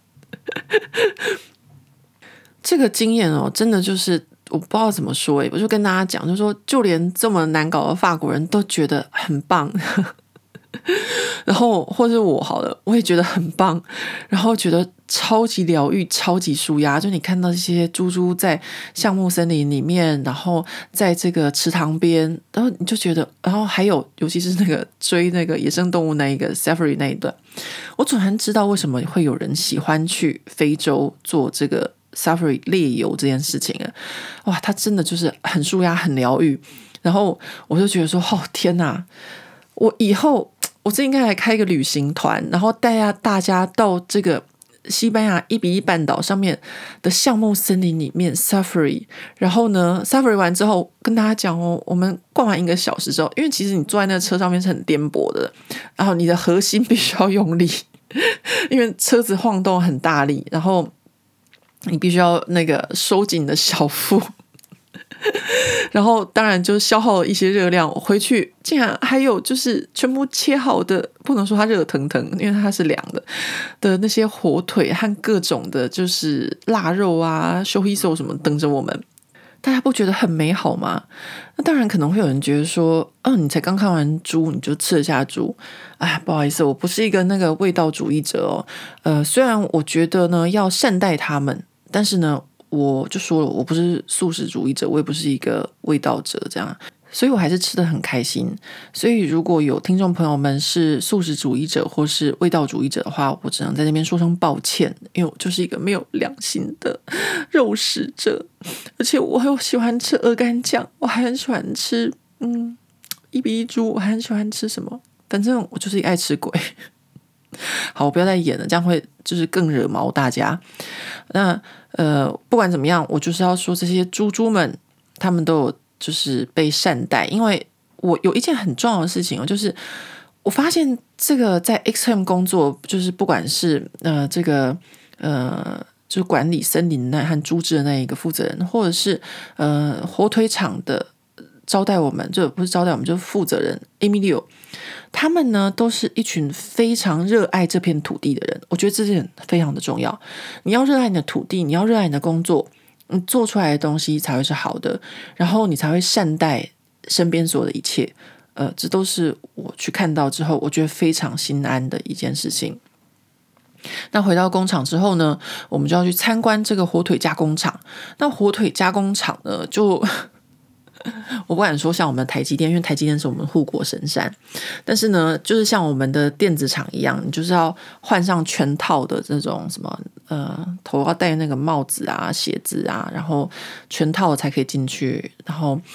这个经验哦，真的就是我不知道怎么说诶，我就跟大家讲，就是说，就连这么难搞的法国人都觉得很棒。然后或是我好了，我也觉得很棒，然后觉得超级疗愈、超级舒压。就你看到这些猪猪在橡木森林里面，然后在这个池塘边，然后你就觉得，然后还有尤其是那个追那个野生动物那一个 safari 那一段，我突然知道为什么会有人喜欢去非洲做这个 safari 猎游这件事情了。哇，它真的就是很舒压、很疗愈。然后我就觉得说，哦天哪，我以后。我真应该来开一个旅行团，然后带大家到这个西班牙伊比利半岛上面的橡木森林里面 safari， 然后呢 safari 完之后跟大家讲哦，我们逛完一个小时之后，因为其实你坐在那个车上面是很颠簸的，然后你的核心必须要用力，因为车子晃动很大力，然后你必须要那个收紧你的小腹。然后当然就消耗了一些热量，回去竟然还有就是全部切好的，不能说它热腾腾，因为它是凉的的那些火腿和各种的就是腊肉啊、修黑手什么等着我们，大家不觉得很美好吗？那当然可能会有人觉得说，嗯、哦，你才刚看完猪你就吃得下猪，哎，不好意思，我不是一个那个味道主义者哦。呃，虽然我觉得呢要善待他们，但是呢。我就说了，我不是素食主义者，我也不是一个味道者，这样，所以我还是吃得很开心。所以如果有听众朋友们是素食主义者或是味道主义者的话，我只能在这边说声抱歉，因为我就是一个没有良心的肉食者，而且我很喜欢吃鹅肝酱，我还很喜欢吃嗯伊比利猪，我还很喜欢吃什么，反正我就是一个爱吃鬼。好，我不要再演了，这样会就是更惹毛大家。那呃，不管怎么样，我就是要说这些猪猪们，他们都有就是被善待。因为我有一件很重要的事情，就是我发现这个在 X M 工作，就是不管是呃这个呃就是管理森林那和猪只的那一个负责人，或者是呃火腿场的招待我们，就不是招待我们，就是负责人 Emilio。他们呢都是一群非常热爱这片土地的人，我觉得这点非常的重要。你要热爱你的土地，你要热爱你的工作，你做出来的东西才会是好的，然后你才会善待身边所有的一切。呃，这都是我去看到之后，我觉得非常心安的一件事情。那回到工厂之后呢，我们就要去参观这个火腿加工厂。那火腿加工厂呢，就我不敢说像我们的台积电，因为台积电是我们护国神山，但是呢，就是像我们的电子厂一样，你就是要换上全套的这种什么呃，头要戴那个帽子啊、鞋子啊，然后全套才可以进去。然后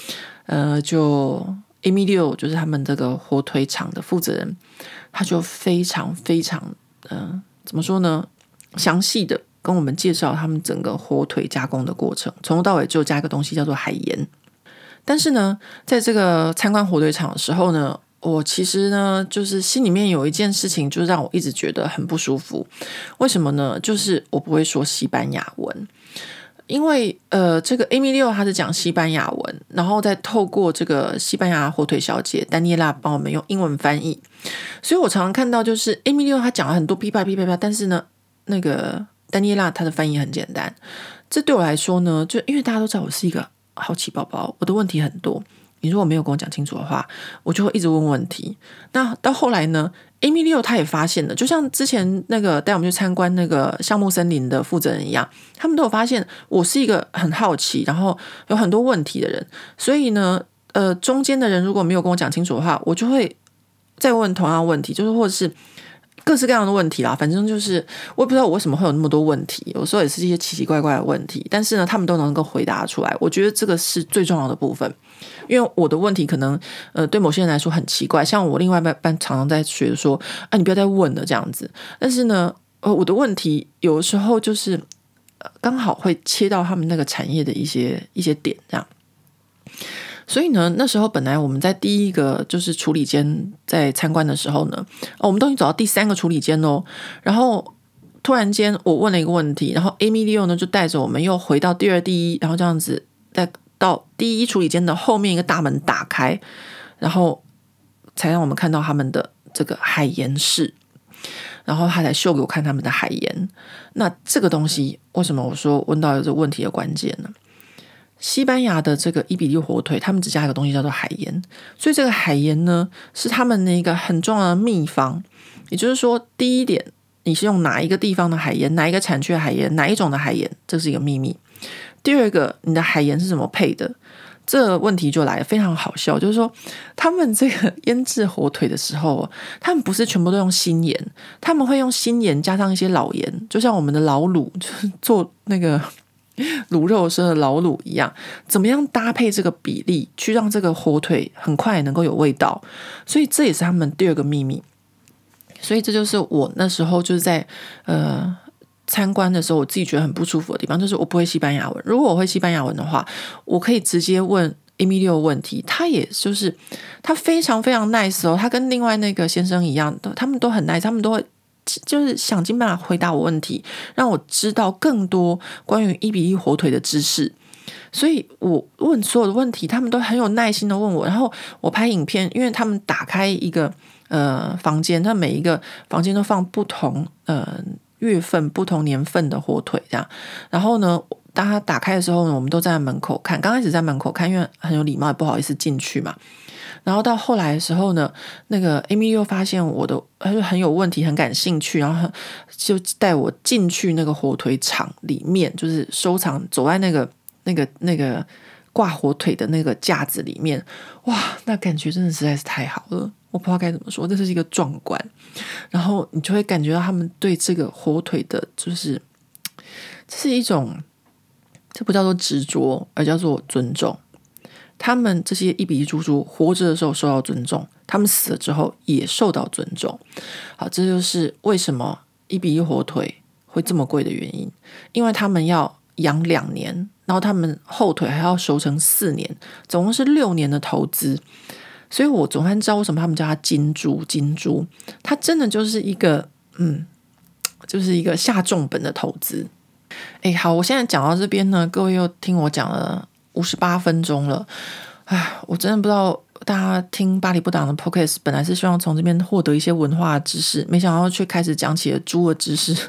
呃，就 Emilio 就是他们这个火腿厂的负责人，他就非常非常呃，怎么说呢，详细的跟我们介绍他们整个火腿加工的过程，从头到尾就加一个东西叫做海盐。但是呢，在这个参观火腿厂的时候呢，我其实呢，就是心里面有一件事情，就让我一直觉得很不舒服。为什么呢？就是我不会说西班牙文，因为呃，这个 Emilio 他是讲西班牙文，然后再透过这个西班牙火腿小姐丹尼拉帮我们用英文翻译，所以我常常看到就是 Emilio 他讲了很多噼啪噼啪啪，但是呢，那个丹尼拉他的翻译很简单。这对我来说呢，就因为大家都知道我是一个好奇宝宝，我的问题很多。你如果没有跟我讲清楚的话，我就会一直问问题。那到后来呢 Emilio 他也发现了，就像之前那个带我们去参观那个橡木森林的负责人一样，他们都有发现我是一个很好奇，然后有很多问题的人。所以呢，呃，中间的人如果没有跟我讲清楚的话，我就会再问同样的问题，就是或者是各式各样的问题啦，反正就是我也不知道我为什么会有那么多问题，有时候也是一些奇奇怪怪的问题，但是呢，他们都能够回答出来。我觉得这个是最重要的部分，因为我的问题可能呃对某些人来说很奇怪，像我另外一半常常在学说，啊你不要再问了这样子。但是呢，呃我的问题有的时候就是呃刚好会切到他们那个产业的一些一些点这样。所以呢，那时候本来我们在第一个就是处理间在参观的时候呢，哦，我们都已经走到第三个处理间咯，然后突然间我问了一个问题，然后 Emilio 呢就带着我们又回到第二、第一，然后这样子再到第一处理间的后面一个大门打开，然后才让我们看到他们的这个海盐室，然后他才秀给我看他们的海盐。那这个东西为什么我说问到有这个问题的关键呢？西班牙的这个伊比利火腿，他们只加一个东西叫做海盐，所以这个海盐呢是他们的一个很重要的秘方。也就是说，第一点，你是用哪一个地方的海盐，哪一个产区的海盐，哪一种的海盐，这是一个秘密。第二个，你的海盐是怎么配的？这个问题就来了，非常好笑，就是说他们这个腌制火腿的时候，他们不是全部都用新盐，他们会用新盐加上一些老盐，就像我们的老卤，就是做那个卤肉生的老卤一样，怎么样搭配这个比例，去让这个火腿很快能够有味道。所以这也是他们第二个秘密。所以这就是我那时候就是在呃参观的时候，我自己觉得很不舒服的地方，就是我不会西班牙文。如果我会西班牙文的话，我可以直接问 Emilio 问题，他也就是他非常非常 nice 哦，他跟另外那个先生一样，他们都很 nice， 他们都会就是想尽办法回答我问题，让我知道更多关于伊比利火腿的知识。所以我问所有的问题，他们都很有耐心的问我。然后我拍影片，因为他们打开一个呃房间，他每一个房间都放不同呃月份、不同年份的火腿这样。然后呢，当他打开的时候呢，我们都站在门口看。刚开始在门口看，因为很有礼貌，也不好意思进去嘛。然后到后来的时候呢，那个 Emilio 发现我的他就很有问题，很感兴趣，然后就带我进去那个火腿厂里面，就是收藏，走在那个那个那个挂火腿的那个架子里面。哇，那感觉真的实在是太好了，我不知道该怎么说，这是一个壮观。然后你就会感觉到他们对这个火腿的，就是这是一种，这不叫做执着，而叫做尊重。他们这些伊比利猪猪活着的时候受到尊重，他们死了之后也受到尊重。好，这就是为什么伊比利火腿会这么贵的原因，因为他们要养两年，然后他们后腿还要熟成四年，总共是六年的投资。所以我总算知道为什么他们叫它金猪，金猪，它真的就是一个嗯，就是一个下重本的投资。哎，好，我现在讲到这边呢，各位又听我讲了五十八分钟了，哎，我真的不知道大家听巴黎不党的 podcast 本来是希望从这边获得一些文化知识，没想到却开始讲起了猪的知识，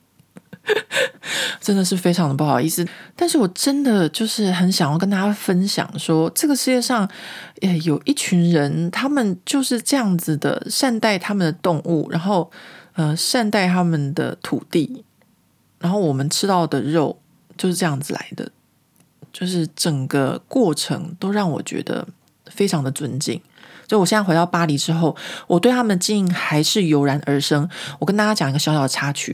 真的是非常的不好意思。但是我真的就是很想要跟大家分享说，这个世界上有一群人，他们就是这样子的善待他们的动物，然后呃善待他们的土地，然后我们吃到的肉就是这样子来的。就是整个过程都让我觉得非常的尊敬。所以我现在回到巴黎之后，我对他们的经营还是油然而生。我跟大家讲一个小小的插曲哦，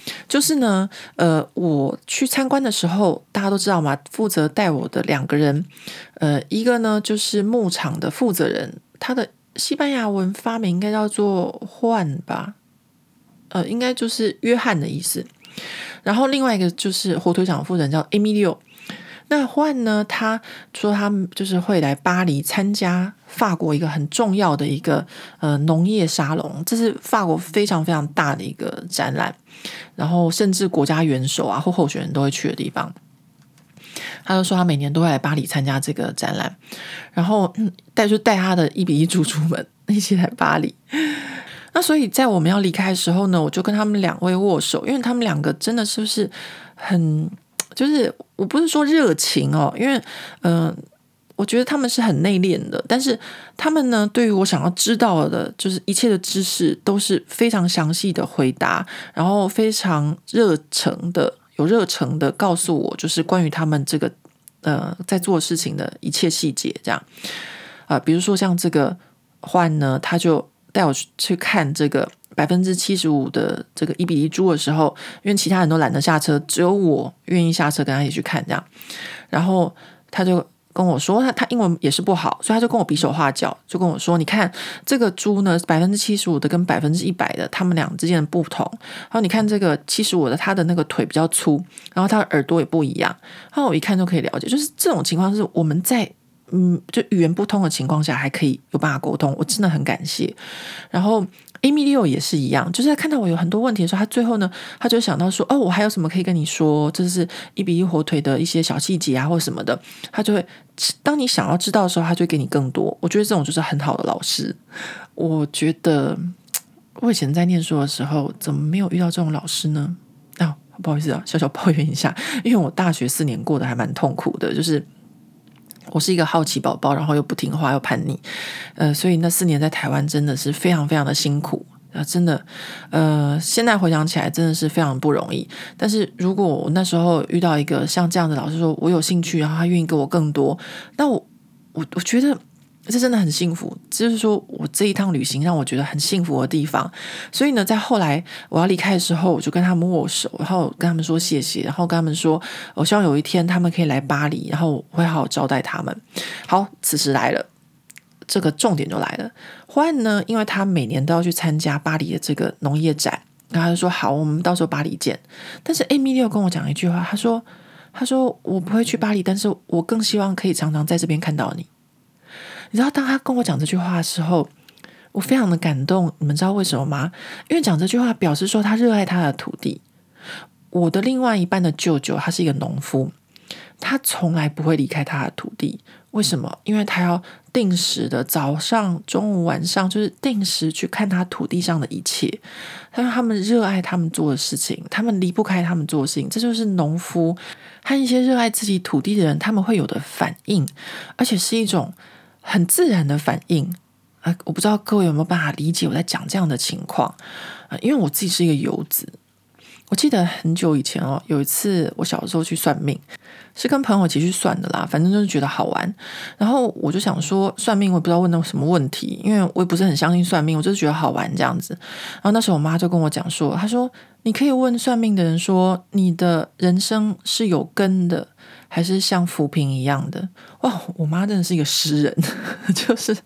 就是呢，呃，我去参观的时候，大家都知道嘛，负责带我的两个人，呃，一个呢就是牧场的负责人，他的西班牙文发明应该叫做换吧，呃，应该就是约翰的意思。然后另外一个就是火腿场负责人叫 Emilio。那换呢，他说他就是会来巴黎参加法国一个很重要的一个呃农业沙龙，这是法国非常非常大的一个展览，然后甚至国家元首啊或候选人都会去的地方。他就说他每年都会来巴黎参加这个展览，然后带就带他的一比一猪猪们一起来巴黎。那所以在我们要离开的时候呢，我就跟他们两位握手，因为他们两个真的是不是很，就是我不是说热情哦，因为嗯、呃，我觉得他们是很内敛的，但是他们呢，对于我想要知道的，就是一切的知识都是非常详细的回答，然后非常热诚的、有热诚的告诉我，就是关于他们这个呃在做事情的一切细节，这样啊、呃，比如说像这个换呢，他就带我去看这个百分之七十五的这个伊比利猪的时候，因为其他人都懒得下车，只有我愿意下车跟他一起去看这样。然后他就跟我说，他他英文也是不好，所以他就跟我比手画脚，就跟我说，你看这个猪呢，百分之七十五的跟百分之一百的，他们俩之间的不同。然后你看这个七十五的，他的那个腿比较粗，然后他的耳朵也不一样。然后我一看就可以了解，就是这种情况是我们在。嗯，就语言不通的情况下还可以有办法沟通，我真的很感谢。然后 Emilio 也是一样，就是在看到我有很多问题的时候，他最后呢，他就想到说，哦，我还有什么可以跟你说，这是一比一火腿的一些小细节啊，或什么的，他就会，当你想要知道的时候，他就会给你更多。我觉得这种就是很好的老师。我觉得我以前在念书的时候，怎么没有遇到这种老师呢？啊，不好意思啊，小小抱怨一下，因为我大学四年过得还蛮痛苦的，就是。我是一个好奇宝宝，然后又不听话又叛逆，呃，所以那四年在台湾真的是非常非常的辛苦啊、呃，真的，呃，现在回想起来真的是非常不容易。但是如果我那时候遇到一个像这样的老师说我有兴趣，然后他愿意给我更多，那我我我觉得这真的很幸福，就是说我这一趟旅行让我觉得很幸福的地方。所以呢，在后来我要离开的时候，我就跟他们握手，然后跟他们说谢谢，然后跟他们说我希望有一天他们可以来巴黎，然后我会好好招待他们。好，此时来了，这个重点就来了。欢呢，因为他每年都要去参加巴黎的这个农业展，然后他就说好，我们到时候巴黎见。但是 Emilio 跟我讲一句话，他说他说我不会去巴黎，但是我更希望可以常常在这边看到你。你知道当他跟我讲这句话的时候，我非常的感动。你们知道为什么吗？因为讲这句话表示说他热爱他的土地。我的另外一半的舅舅他是一个农夫，他从来不会离开他的土地。为什么？因为他要定时的早上、中午、晚上，就是定时去看他土地上的一切。他说他们热爱他们做的事情，他们离不开他们做的事情。这就是农夫和一些热爱自己土地的人他们会有的反应，而且是一种很自然的反应。呃、我不知道各位有没有办法理解我在讲这样的情况、呃、因为我自己是一个游子。我记得很久以前哦，有一次我小时候去算命，是跟朋友一起去算的啦，反正就是觉得好玩。然后我就想说算命，我也不知道问到什么问题，因为我也不是很相信算命，我就是觉得好玩这样子。然后那时候我妈就跟我讲说，她说你可以问算命的人说，你的人生是有根的，还是像浮萍一样的。哇，我妈真的是一个诗人，就是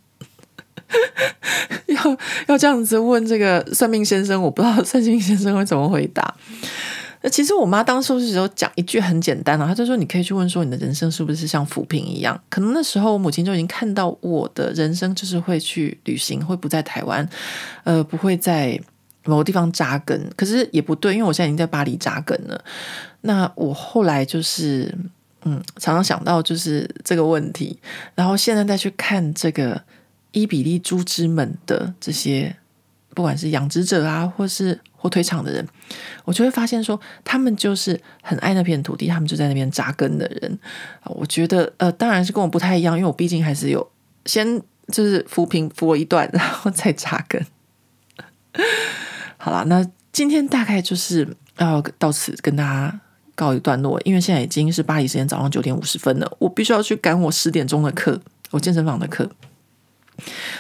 要要这样子问这个算命先生，我不知道算命先生会怎么回答。其实我妈当时的时候讲一句很简单啊，她就说你可以去问说你的人生是不是像浮萍一样。可能那时候我母亲就已经看到我的人生就是会去旅行，会不在台湾，呃，不会在某个地方扎根。可是也不对，因为我现在已经在巴黎扎根了。那我后来就是嗯，常常想到就是这个问题，然后现在再去看这个伊比利猪只们的这些不管是养殖者啊或是火腿场的人，我就会发现说他们就是很爱那片土地，他们就在那边扎根的人。我觉得呃，当然是跟我不太一样，因为我毕竟还是有先就是浮萍浮了一段然后再扎根。好啦，那今天大概就是要到此跟大家告一段落，因为现在已经是巴黎时间早上九点五十分了，我必须要去赶我十点钟的课，我健身房的课。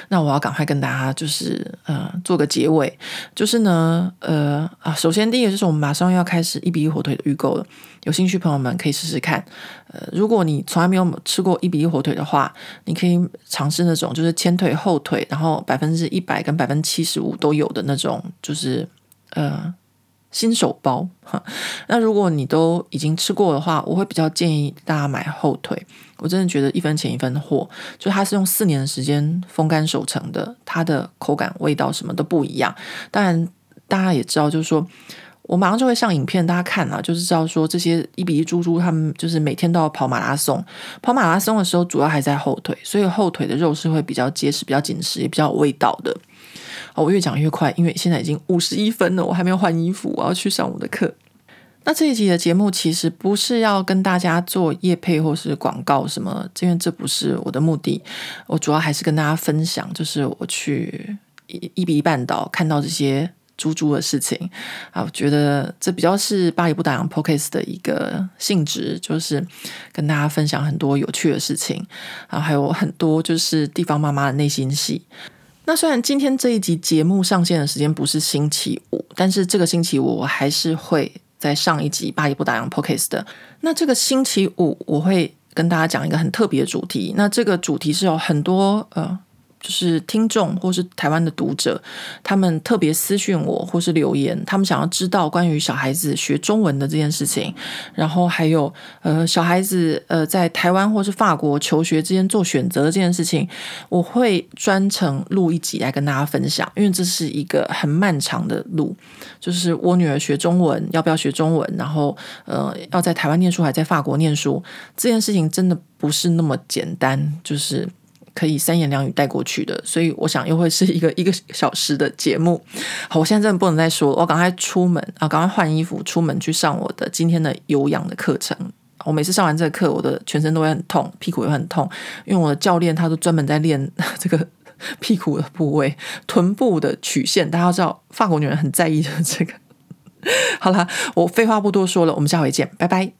那我要赶快跟大家就是呃做个结尾，就是呢呃啊，首先第一个就是我们马上要开始一比一火腿的预购了，有兴趣朋友们可以试试看。呃，如果你从来没有吃过一比一火腿的话，你可以尝试那种就是前腿后腿，然后百分之一百跟百分之七十五都有的那种，就是呃。新手包，那如果你都已经吃过的话，我会比较建议大家买后腿。我真的觉得一分钱一分货，就它是用四年的时间风干熟成的，它的口感、味道什么都不一样。当然，大家也知道，就是说我马上就会上影片大家看啊，就是知道说这些一比一猪猪他们就是每天都要跑马拉松，跑马拉松的时候主要还在后腿，所以后腿的肉是会比较结实、比较紧实，也比较有味道的。哦、我越讲越快，因为现在已经五十一分了，我还没有换衣服，我要去上我的课。那这一集的节目其实不是要跟大家做业配或是广告什么，因为这不是我的目的，我主要还是跟大家分享，就是我去一比一半岛看到这些猪猪的事情啊，我觉得这比较是巴黎不打烊 Podcast 的一个性质，就是跟大家分享很多有趣的事情啊，还有很多就是地方妈妈的内心戏。那虽然今天这一集节目上线的时间不是星期五，但是这个星期五我还是会再上一集巴黎不打烊 Podcast 的。那这个星期五我会跟大家讲一个很特别的主题，那这个主题是有很多呃就是听众或是台湾的读者，他们特别私讯我或是留言，他们想要知道关于小孩子学中文的这件事情，然后还有呃小孩子呃在台湾或是法国求学之间做选择的这件事情，我会专程录一集来跟大家分享，因为这是一个很漫长的路，就是我女儿学中文要不要学中文，然后呃要在台湾念书还在法国念书，这件事情真的不是那么简单，就是可以三言两语带过去的，所以我想又会是一个一个小时的节目。好，我现在真的不能再说了，我赶快出门啊，赶快换衣服出门去上我的今天的有氧的课程。我每次上完这个课，我的全身都会很痛，屁股也会很痛，因为我的教练他都专门在练这个屁股的部位、臀部的曲线。大家知道法国女人很在意的这个。好啦，我废话不多说了，我们下回见，拜拜。